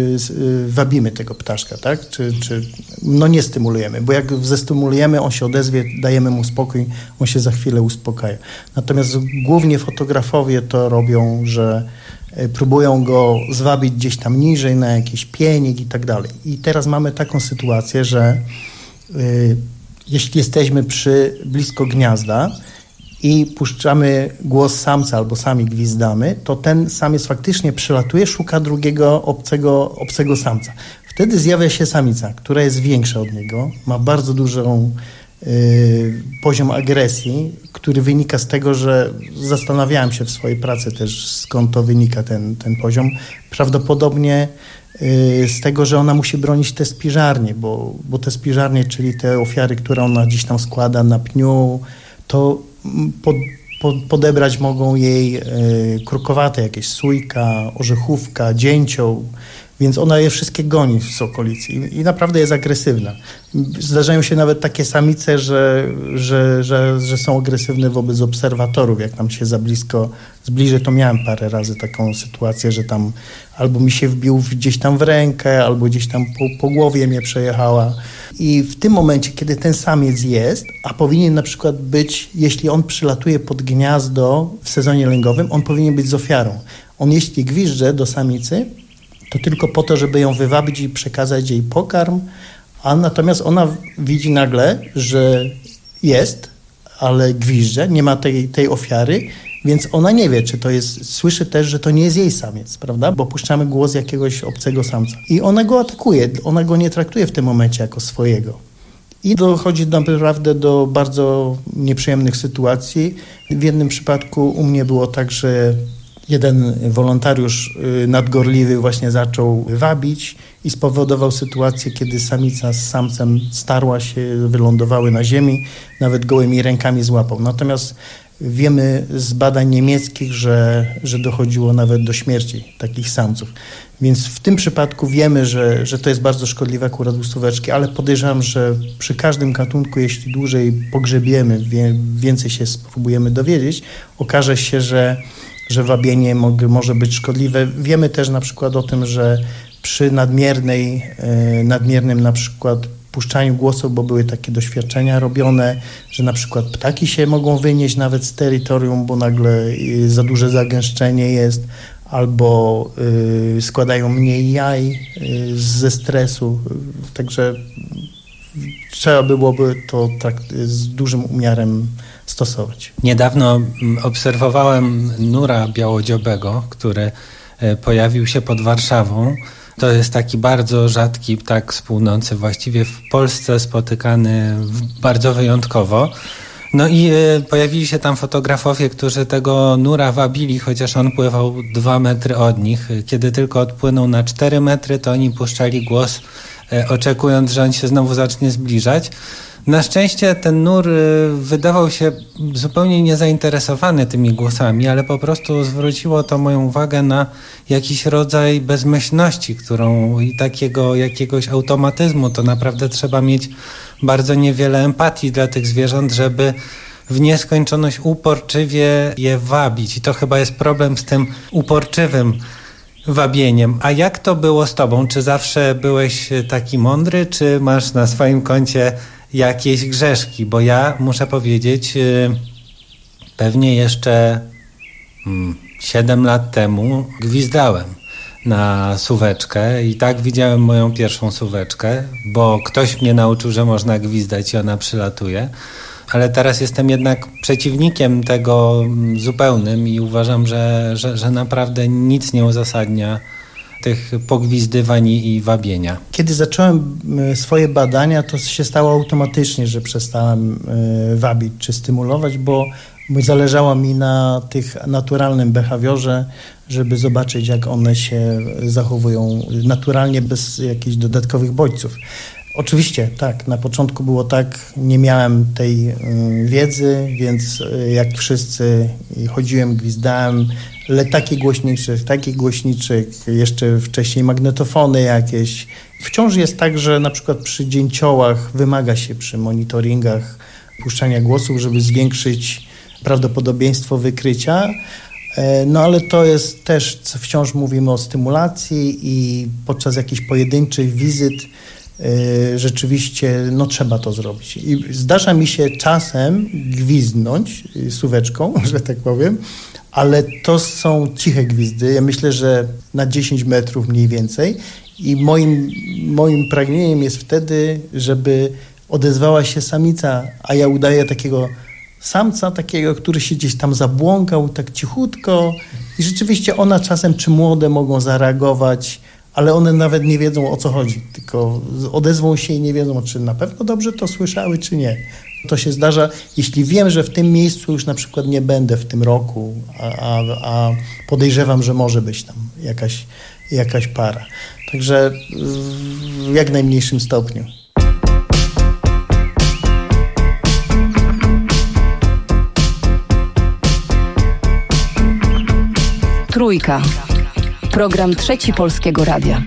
wabimy tego ptaszka, tak? Czy, czy no nie stymulujemy, bo jak zestymulujemy, on się odezwie, dajemy mu spokój, on się za chwilę uspokaja. Natomiast głównie fotografowie to robią, że próbują go zwabić gdzieś tam niżej na jakiś pienik i tak dalej. I teraz mamy taką sytuację, że y, jeśli jesteśmy przy blisko gniazda i puszczamy głos samca albo sami gwizdamy, to ten samiec faktycznie przylatuje, szuka drugiego obcego, obcego samca. Wtedy zjawia się samica, która jest większa od niego, ma bardzo dużą y, poziom agresji, który wynika z tego, że zastanawiałem się w swojej pracy też, skąd to wynika ten, ten poziom. Prawdopodobnie y, z tego, że ona musi bronić te spiżarnie, bo, bo te spiżarnie, czyli te ofiary, które ona gdzieś tam składa na pniu, to pod, pod, podebrać mogą jej y, krukowate jakieś sójka, orzechówka, dzięcioł, więc ona je wszystkie goni z okolicy i, i naprawdę jest agresywna. Zdarzają się nawet takie samice, że, że, że, że są agresywne wobec obserwatorów. Jak tam się za blisko zbliży, to miałem parę razy taką sytuację, że tam albo mi się wbił gdzieś tam w rękę, albo gdzieś tam po, po głowie mnie przejechała. I w tym momencie, kiedy ten samiec jest, a powinien na przykład być, jeśli on przylatuje pod gniazdo w sezonie lęgowym, on powinien być z ofiarą. On jeśli gwizdże do samicy, to tylko po to, żeby ją wywabić i przekazać jej pokarm, a natomiast ona widzi nagle, że jest, ale gwizdże, nie ma tej, tej ofiary, więc ona nie wie, czy to jest, słyszy też, że to nie jest jej samiec, prawda? Bo puszczamy głos jakiegoś obcego samca. I ona go atakuje, ona go nie traktuje w tym momencie jako swojego. I dochodzi naprawdę do bardzo nieprzyjemnych sytuacji. W jednym przypadku u mnie było tak, że jeden wolontariusz nadgorliwy właśnie zaczął wabić i spowodował sytuację, kiedy samica z samcem starła się, wylądowały na ziemi, nawet gołymi rękami złapał. Natomiast wiemy z badań niemieckich, że, że dochodziło nawet do śmierci takich samców. Więc w tym przypadku wiemy, że, że to jest bardzo szkodliwe akurat u suweczki, ale podejrzewam, że przy każdym gatunku, jeśli dłużej pogrzebiemy, wie, więcej się spróbujemy dowiedzieć, okaże się, że że wabienie może być szkodliwe. Wiemy też na przykład o tym, że przy nadmiernej, nadmiernym na przykład puszczaniu głosu, bo były takie doświadczenia robione, że na przykład ptaki się mogą wynieść nawet z terytorium, bo nagle za duże zagęszczenie jest, albo składają mniej jaj ze stresu. Także trzeba byłoby to tak z dużym umiarem stosować. Niedawno obserwowałem nura białodziobego, który pojawił się pod Warszawą. To jest taki bardzo rzadki ptak z północy, właściwie w Polsce spotykany bardzo wyjątkowo. No i pojawili się tam fotografowie, którzy tego nura wabili, chociaż on pływał dwa metry od nich. Kiedy tylko odpłynął na cztery metry, to oni puszczali głos oczekując, że on się znowu zacznie zbliżać. Na szczęście ten nur wydawał się zupełnie niezainteresowany tymi głosami, ale po prostu zwróciło to moją uwagę na jakiś rodzaj bezmyślności, którą i takiego jakiegoś automatyzmu. To naprawdę trzeba mieć bardzo niewiele empatii dla tych zwierząt, żeby w nieskończoność uporczywie je wabić. I to chyba jest problem z tym uporczywym wabieniem. A jak to było z tobą? Czy zawsze byłeś taki mądry, czy masz na swoim koncie jakieś grzeszki? Bo ja muszę powiedzieć, pewnie jeszcze siedem lat temu gwizdałem na suweczkę i tak widziałem moją pierwszą suweczkę, bo ktoś mnie nauczył, że można gwizdać i ona przylatuje. Ale teraz jestem jednak przeciwnikiem tego zupełnym i uważam, że, że, że naprawdę nic nie uzasadnia tych pogwizdywań i wabienia. Kiedy zacząłem swoje badania, to się stało automatycznie, że przestałem wabić czy stymulować, bo zależało mi na tych naturalnym behawiorze, żeby zobaczyć, jak one się zachowują naturalnie, bez jakichś dodatkowych bodźców. Oczywiście, tak. Na początku było tak, nie miałem tej y, wiedzy, więc y, jak wszyscy chodziłem, gwizdałem, ale takich głośniczych, takich głośniczych, jeszcze wcześniej magnetofony jakieś. Wciąż jest tak, że na przykład przy dzięciołach wymaga się przy monitoringach puszczania głosów, żeby zwiększyć prawdopodobieństwo wykrycia. No ale to jest też, wciąż mówimy o stymulacji i podczas jakichś pojedynczych wizyt Yy, rzeczywiście no, trzeba to zrobić. I zdarza mi się czasem gwizdnąć yy, suweczką, że tak powiem, ale to są ciche gwizdy. Ja myślę, że na dziesięć metrów mniej więcej i moim, moim pragnieniem jest wtedy, żeby odezwała się samica, a ja udaję takiego samca, takiego, który się gdzieś tam zabłąkał tak cichutko i rzeczywiście ona czasem, czy młode mogą zareagować, ale one nawet nie wiedzą, o co chodzi, tylko odezwą się i nie wiedzą, czy na pewno dobrze to słyszały, czy nie. To się zdarza, jeśli wiem, że w tym miejscu już na przykład nie będę w tym roku, a, a, a podejrzewam, że może być tam jakaś, jakaś para. Także w jak najmniejszym stopniu. Trójka. Program Trzeci Polskiego Radia.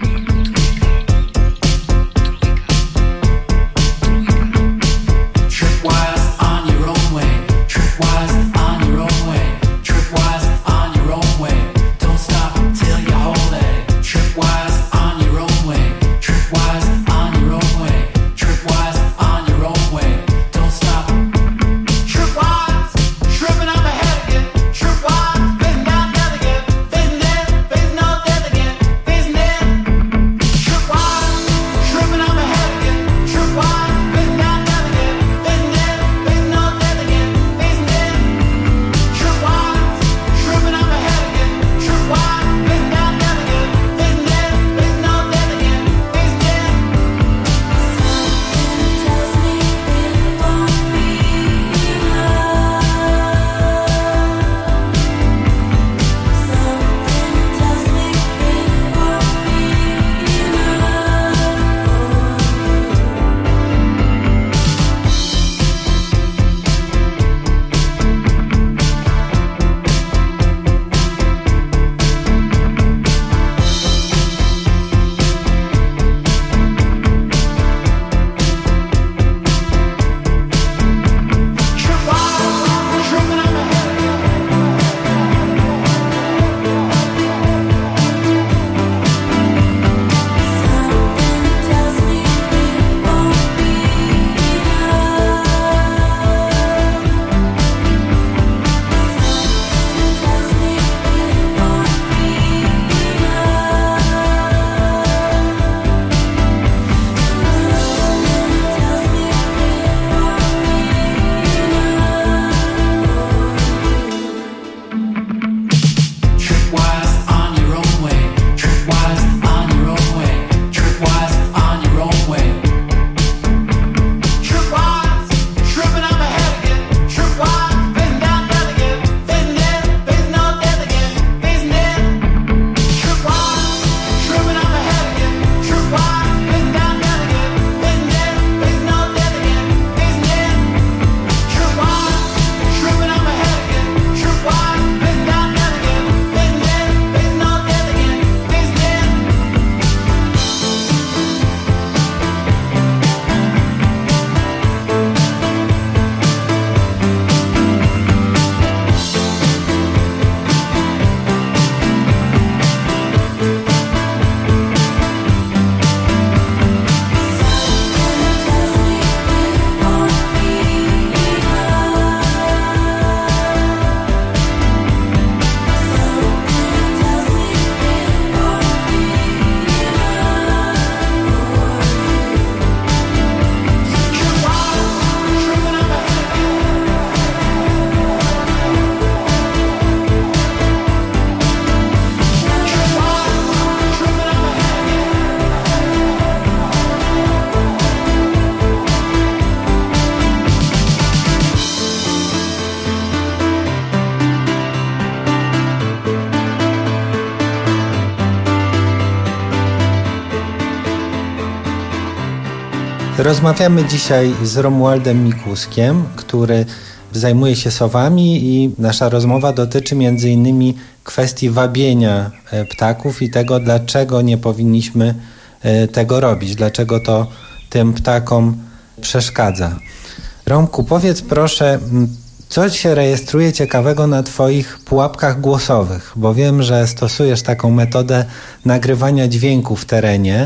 Rozmawiamy dzisiaj z Romualdem Mikuskiem, który zajmuje się sowami i nasza rozmowa dotyczy między innymi kwestii wabienia ptaków i tego, dlaczego nie powinniśmy tego robić, dlaczego to tym ptakom przeszkadza. Romku, powiedz proszę, co się rejestruje ciekawego na Twoich pułapkach głosowych, bo wiem, że stosujesz taką metodę nagrywania dźwięku w terenie,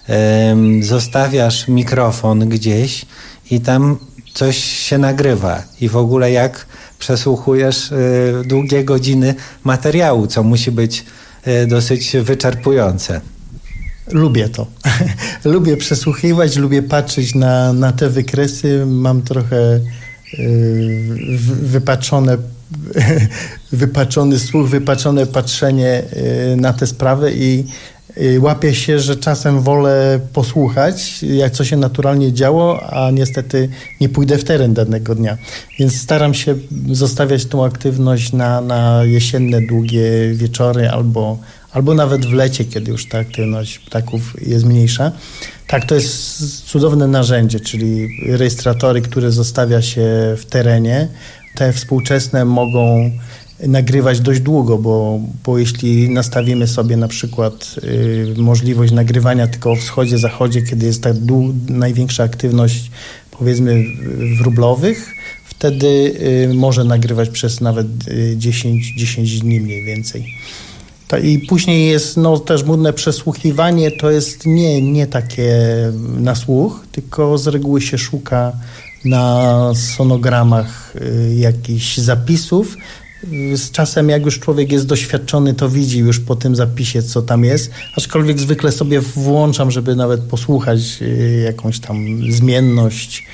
zostawiasz mikrofon gdzieś i tam coś się nagrywa i w ogóle jak przesłuchujesz długie godziny materiału, co musi być dosyć wyczerpujące. Lubię to. Lubię przesłuchiwać, lubię patrzeć na, na te wykresy. Mam trochę yy, wypaczone, wypaczony słuch, wypaczone patrzenie yy, na te sprawy i yy, łapię się, że czasem wolę posłuchać, jak co się naturalnie działo, a niestety nie pójdę w teren danego dnia. Więc staram się zostawiać tą aktywność na, na jesienne, długie wieczory albo albo nawet w lecie, kiedy już ta aktywność ptaków jest mniejsza. Tak, to jest cudowne narzędzie, czyli rejestratory, które zostawia się w terenie. Te współczesne mogą nagrywać dość długo, bo, bo jeśli nastawimy sobie na przykład y, możliwość nagrywania tylko o wschodzie, zachodzie, kiedy jest ta dłu- największa aktywność, powiedzmy, wróblowych, wtedy y, może nagrywać przez nawet y, dziesięć, dziesięć dni mniej więcej. I później jest no, też modne przesłuchiwanie, to jest nie, nie takie na słuch, tylko z reguły się szuka na sonogramach y, jakichś zapisów. Z czasem jak już człowiek jest doświadczony, to widzi już po tym zapisie, co tam jest, aczkolwiek zwykle sobie włączam, żeby nawet posłuchać y, jakąś tam zmienność,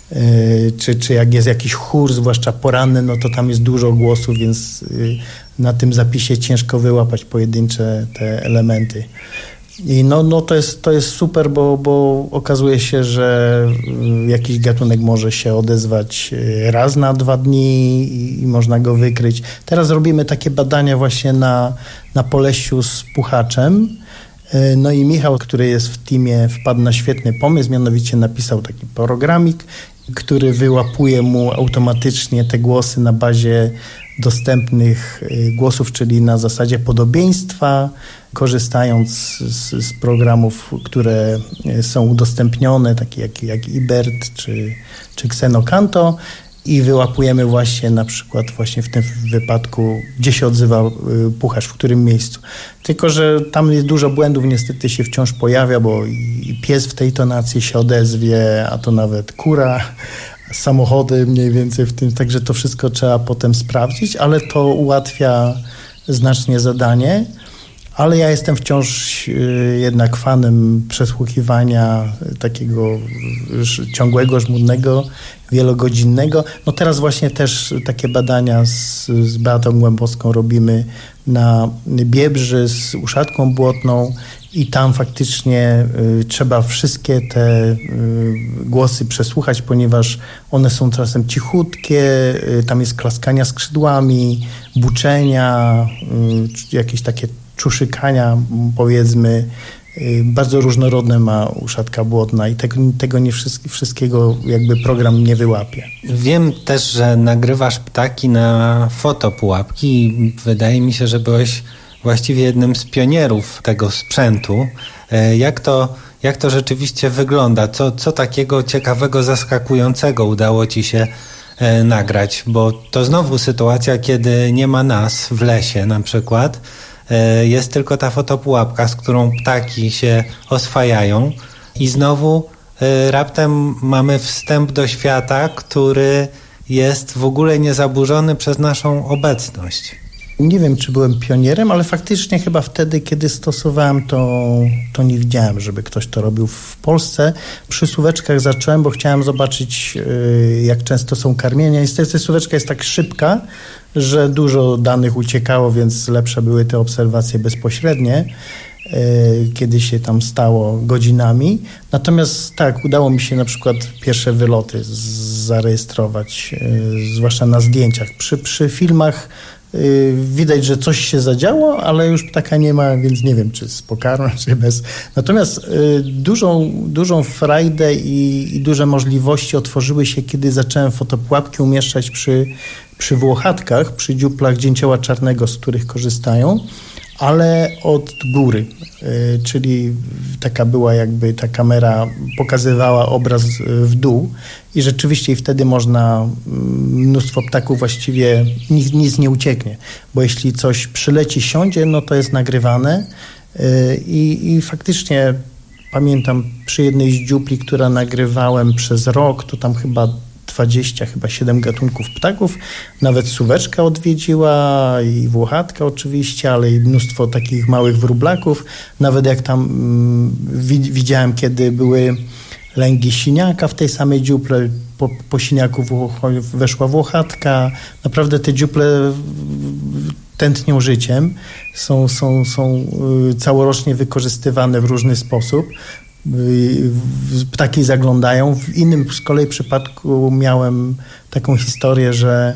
y, czy, czy jak jest jakiś chór, zwłaszcza poranny, no to tam jest dużo głosów, więc y, na tym zapisie ciężko wyłapać pojedyncze te elementy. I no, no to jest, to jest super, bo, bo okazuje się, że jakiś gatunek może się odezwać raz na dwa dni i, i można go wykryć. Teraz robimy takie badania właśnie na, na Polesiu z puchaczem. No i Michał, który jest w teamie, wpadł na świetny pomysł, mianowicie napisał taki programik, który wyłapuje mu automatycznie te głosy na bazie dostępnych głosów, czyli na zasadzie podobieństwa, korzystając z, z programów, które są udostępnione, takie jak, jak iBert czy, czy Xenocanto, i wyłapujemy właśnie na przykład właśnie w tym wypadku, gdzie się odzywa puchacz, w którym miejscu. Tylko że tam jest dużo błędów, niestety się wciąż pojawia, bo i pies w tej tonacji się odezwie, a to nawet kura, samochody mniej więcej w tym, także to wszystko trzeba potem sprawdzić, ale to ułatwia znacznie zadanie. Ale ja jestem wciąż jednak fanem przesłuchiwania takiego ciągłego, żmudnego, wielogodzinnego. No teraz właśnie też takie badania z, z Beatą Głębowską robimy na Biebrzy z uszatką błotną i tam faktycznie y, trzeba wszystkie te y, głosy przesłuchać, ponieważ one są czasem cichutkie, y, tam jest klaskania skrzydłami, buczenia, y, jakieś takie czuszykania, powiedzmy, bardzo różnorodne ma uszatka błotna i tego, tego nie wszystkiego jakby program nie wyłapie. Wiem też, że nagrywasz ptaki na fotopułapki i wydaje mi się, że byłeś właściwie jednym z pionierów tego sprzętu. Jak to, jak to rzeczywiście wygląda? Co, co takiego ciekawego, zaskakującego udało ci się nagrać? Bo to znowu sytuacja, kiedy nie ma nas w lesie na przykład, jest tylko ta fotopułapka, z którą ptaki się oswajają i znowu raptem mamy wstęp do świata, który jest w ogóle niezaburzony przez naszą obecność. Nie wiem, czy byłem pionierem, ale faktycznie chyba wtedy, kiedy stosowałem to, to nie widziałem, żeby ktoś to robił w Polsce. Przy suweczkach zacząłem, bo chciałem zobaczyć, jak często są karmienia. Niestety suweczka jest tak szybka, że dużo danych uciekało, więc lepsze były te obserwacje bezpośrednie, kiedy się tam stało godzinami. Natomiast tak, udało mi się na przykład pierwsze wyloty zarejestrować, zwłaszcza na zdjęciach. Przy, przy filmach Widać, że coś się zadziało, ale już ptaka nie ma, więc nie wiem, czy z pokarmem, czy bez. Natomiast dużą, dużą frajdę i, i duże możliwości otworzyły się, kiedy zacząłem fotopułapki umieszczać przy, przy włochatkach, przy dziuplach dzięcioła czarnego, z których korzystają, ale od góry, czyli taka była jakby ta kamera pokazywała obraz w dół i rzeczywiście i wtedy można mnóstwo ptaków, właściwie nic, nic nie ucieknie, bo jeśli coś przyleci, siądzie, no to jest nagrywane i, i faktycznie pamiętam przy jednej z dziupli, która nagrywałem przez rok, to tam chyba dwadzieścia, chyba siedem gatunków ptaków, nawet suweczka odwiedziła i włochatka oczywiście, ale i mnóstwo takich małych wróblaków, nawet jak tam mm, widziałem, kiedy były lęgi siniaka w tej samej dziuple, po, po siniaku weszła włochatka, naprawdę te dziuple tętnią życiem, są, są, są całorocznie wykorzystywane w różny sposób. Ptaki zaglądają. W innym z kolei przypadku miałem taką historię, że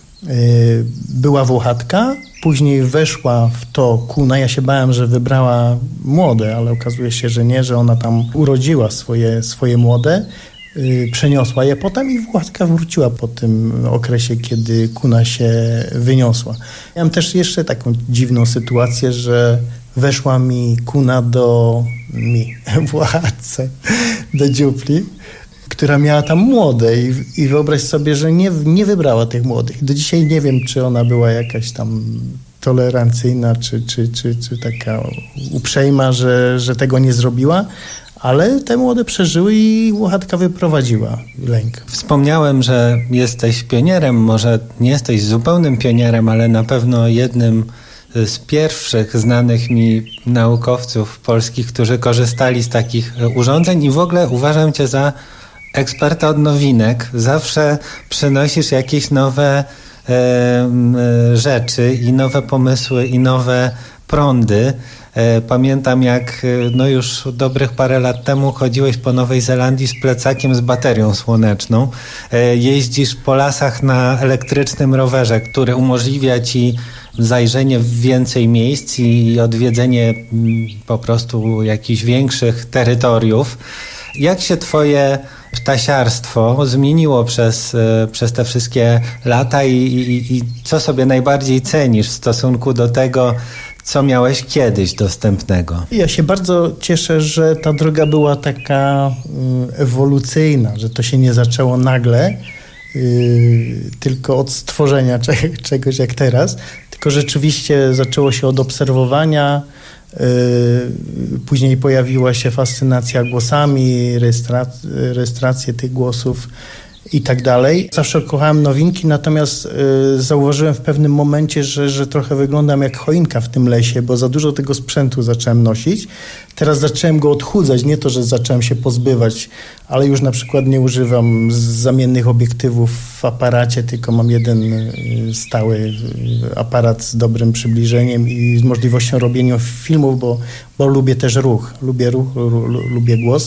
była włochatka, później weszła w to kuna. Ja się bałem, że wybrała młode, ale okazuje się, że nie, że ona tam urodziła swoje, swoje młode, przeniosła je potem i włochatka wróciła po tym okresie, kiedy kuna się wyniosła. Miałem też jeszcze taką dziwną sytuację, że weszła mi kuna do mi, włochatce, do dziupli, która miała tam młode i, i wyobraź sobie, że nie, nie wybrała tych młodych. Do dzisiaj nie wiem, czy ona była jakaś tam tolerancyjna, czy, czy, czy, czy taka uprzejma, że, że tego nie zrobiła, ale te młode przeżyły i włochatka wyprowadziła lęk. Wspomniałem, że jesteś pionierem, może nie jesteś zupełnym pionierem, ale na pewno jednym z pierwszych znanych mi naukowców polskich, którzy korzystali z takich urządzeń i w ogóle uważam cię za eksperta od nowinek. Zawsze przynosisz jakieś nowe e, e, rzeczy i nowe pomysły i nowe prądy. E, pamiętam jak no już dobrych parę lat temu chodziłeś po Nowej Zelandii z plecakiem z baterią słoneczną. E, jeździsz po lasach na elektrycznym rowerze, który umożliwia ci zajrzenie w więcej miejsc i odwiedzenie po prostu jakichś większych terytoriów. Jak się twoje ptasiarstwo zmieniło przez, przez te wszystkie lata i, i, i co sobie najbardziej cenisz w stosunku do tego, co miałeś kiedyś dostępnego? Ja się bardzo cieszę, że ta droga była taka ewolucyjna, że to się nie zaczęło nagle, Yy, tylko od stworzenia cze- czegoś jak teraz, tylko rzeczywiście zaczęło się od obserwowania, yy, później pojawiła się fascynacja głosami, rejestra- rejestrację tych głosów i tak dalej. Zawsze kochałem nowinki, natomiast y, zauważyłem w pewnym momencie, że, że trochę wyglądam jak choinka w tym lesie, bo za dużo tego sprzętu zacząłem nosić. Teraz zacząłem go odchudzać, nie to, że zacząłem się pozbywać, ale już na przykład nie używam zamiennych obiektywów w aparacie, tylko mam jeden y, stały y, aparat z dobrym przybliżeniem i z możliwością robienia filmów, bo, bo lubię też ruch, lubię ruch, lu, lu, lubię głos.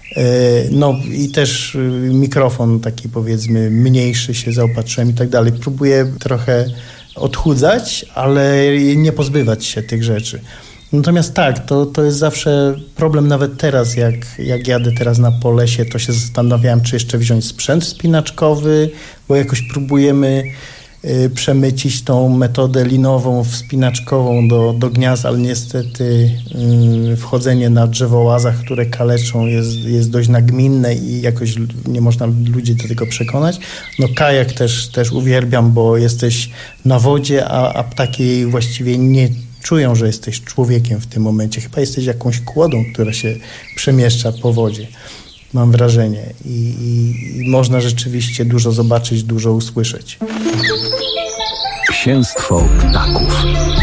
No i też mikrofon taki powiedzmy mniejszy się zaopatrzyłem i tak dalej. Próbuję trochę odchudzać, ale nie pozbywać się tych rzeczy. Natomiast tak, to, to jest zawsze problem nawet teraz, jak, jak jadę teraz na po lesie, to się zastanawiałem, czy jeszcze wziąć sprzęt spinaczkowy, bo jakoś próbujemy y, przemycić tą metodę linową, wspinaczkową do, do gniazd, ale niestety y, wchodzenie na drzewołazach, które kaleczą, jest, jest dość nagminne i jakoś nie można ludzi do tego przekonać. No kajak też, też uwielbiam, bo jesteś na wodzie, a, a ptaki właściwie nie czują, że jesteś człowiekiem w tym momencie. Chyba jesteś jakąś kłodą, która się przemieszcza po wodzie. Mam wrażenie. I, i, i można rzeczywiście dużo zobaczyć, dużo usłyszeć. Księstwo ptaków.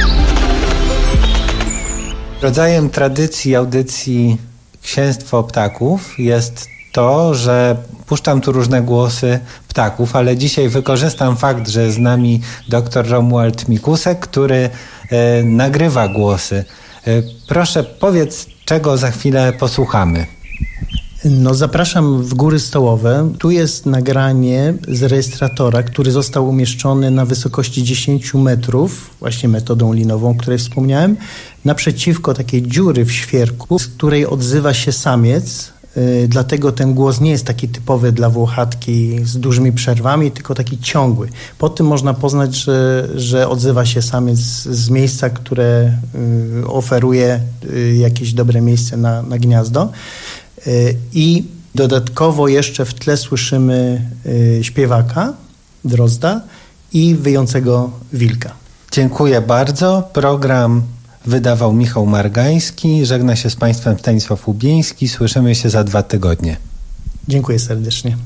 Rodzajem tradycji audycji Księstwo ptaków jest to, że puszczam tu różne głosy ptaków, ale dzisiaj wykorzystam fakt, że z nami dr Romuald Mikusek, który e, nagrywa głosy. E, proszę, powiedz, czego za chwilę posłuchamy. No zapraszam w Góry Stołowe. Tu jest nagranie z rejestratora, który został umieszczony na wysokości dziesięć metrów, właśnie metodą linową, o której wspomniałem, naprzeciwko takiej dziury w świerku, z której odzywa się samiec. Yy, dlatego ten głos nie jest taki typowy dla włochatki z dużymi przerwami, tylko taki ciągły. Po tym można poznać, że, że odzywa się samiec z miejsca, które yy, oferuje yy, jakieś dobre miejsce na, na gniazdo. I dodatkowo jeszcze w tle słyszymy śpiewaka, drozda i wyjącego wilka. Dziękuję bardzo. Program wydawał Michał Margański. Żegna się z Państwem Stanisław Łubieński. Słyszymy się za dwa tygodnie. Dziękuję serdecznie.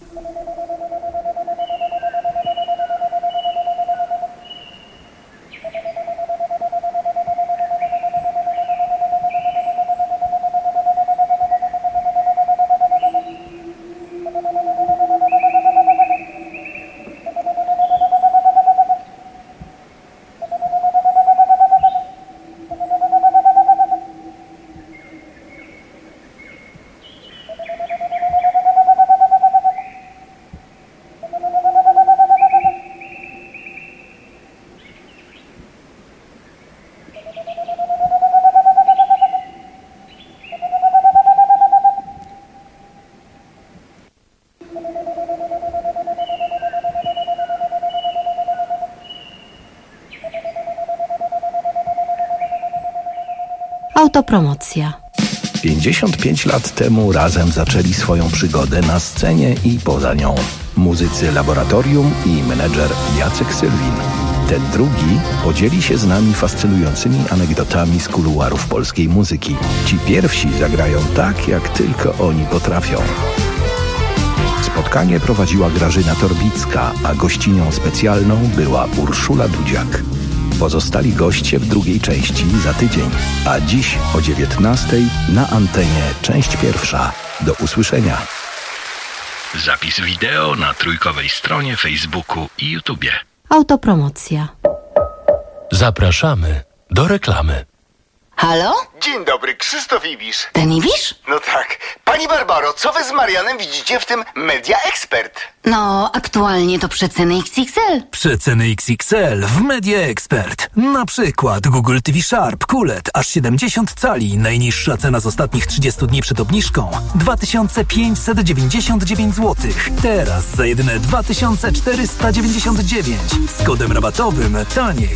Autopromocja. pięćdziesiąt pięć lat temu razem zaczęli swoją przygodę na scenie i poza nią. Muzycy Laboratorium i menedżer Jacek Sylwin. Ten drugi podzieli się z nami fascynującymi anegdotami z kuluarów polskiej muzyki. Ci pierwsi zagrają tak, jak tylko oni potrafią. Spotkanie prowadziła Grażyna Torbicka, a gościnią specjalną była Urszula Dudziak. Pozostali goście w drugiej części za tydzień, a dziś o dziewiętnastej na antenie część pierwsza. Do usłyszenia. Zapis wideo na trójkowej stronie Facebooku i YouTubie. Autopromocja. Zapraszamy do reklamy. Halo? Dzień dobry, Krzysztof Ibisz. Ten Ibisz? No tak. Pani Barbaro, co wy z Marianem widzicie w tym Media Expert? No, aktualnie to przeceny X X L. Przeceny X X L w Media Expert. Na przykład Google T V Sharp Q L E D aż siedemdziesiąt cali. Najniższa cena z ostatnich trzydziestu dni przed obniżką dwa tysiące pięćset dziewięćdziesiąt dziewięć złotych. Teraz za jedyne dwa tysiące czterysta dziewięćdziesiąt dziewięć. Z kodem rabatowym taniej.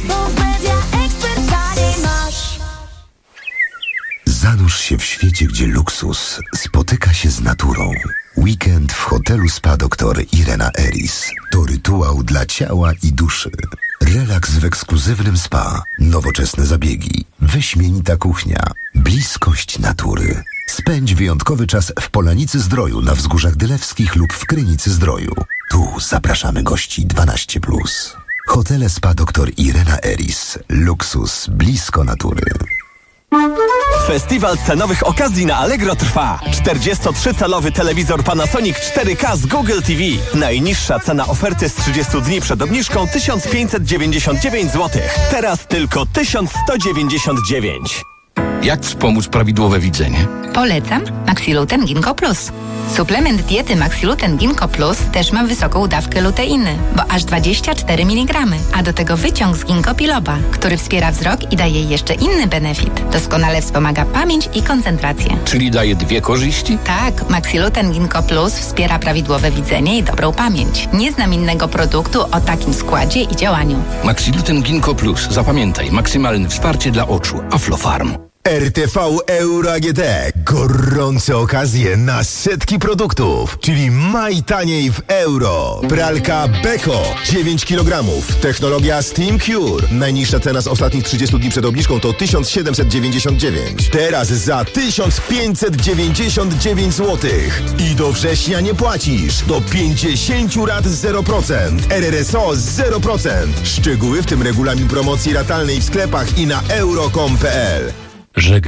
Zanurz się w świecie, gdzie luksus spotyka się z naturą. Weekend w hotelu Spa doktor Irena Eris to rytuał dla ciała i duszy. Relaks w ekskluzywnym spa, nowoczesne zabiegi, wyśmienita kuchnia, bliskość natury. Spędź wyjątkowy czas w Polanicy Zdroju na Wzgórzach Dylewskich lub w Krynicy Zdroju. Tu zapraszamy gości dwanaście plus. Hotele Spa doktor Irena Eris. Luksus blisko natury. Festiwal cenowych okazji na Allegro trwa. czterdziestotrzy calowy telewizor Panasonic cztery K z Google T V. Najniższa cena oferty z trzydziestu dni przed obniżką tysiąc pięćset dziewięćdziesiąt dziewięć złotych. Teraz tylko tysiąc sto dziewięćdziesiąt dziewięć. Jak wspomóc prawidłowe widzenie? Polecam Maxiluten Ginkgo Plus. Suplement diety Maxiluten Ginkgo Plus też ma wysoką dawkę luteiny, bo aż dwadzieścia cztery miligramy, a do tego wyciąg z ginkgo biloba, który wspiera wzrok i daje jeszcze inny benefit. Doskonale wspomaga pamięć i koncentrację. Czyli daje dwie korzyści? Tak, Maxiluten Ginkgo Plus wspiera prawidłowe widzenie i dobrą pamięć. Nie znam innego produktu o takim składzie i działaniu. Maxiluten Ginkgo Plus. Zapamiętaj, maksymalne wsparcie dla oczu. Aflofarm. R T V Euro A G D. Gorące okazje na setki produktów, czyli maj taniej w euro. Pralka Beko dziewięć kilogramów. Technologia Steam Cure. Najniższa cena z ostatnich trzydziestu dni przed obniżką to tysiąc siedemset dziewięćdziesiąt dziewięć. Teraz za tysiąc pięćset dziewięćdziesiąt dziewięć złotych. I do września nie płacisz. Do pięćdziesiąt rat zero procent. R R S O zero procent. Szczegóły, w tym regulamin promocji ratalnej w sklepach i na euro kropka com kropka p l. Żegna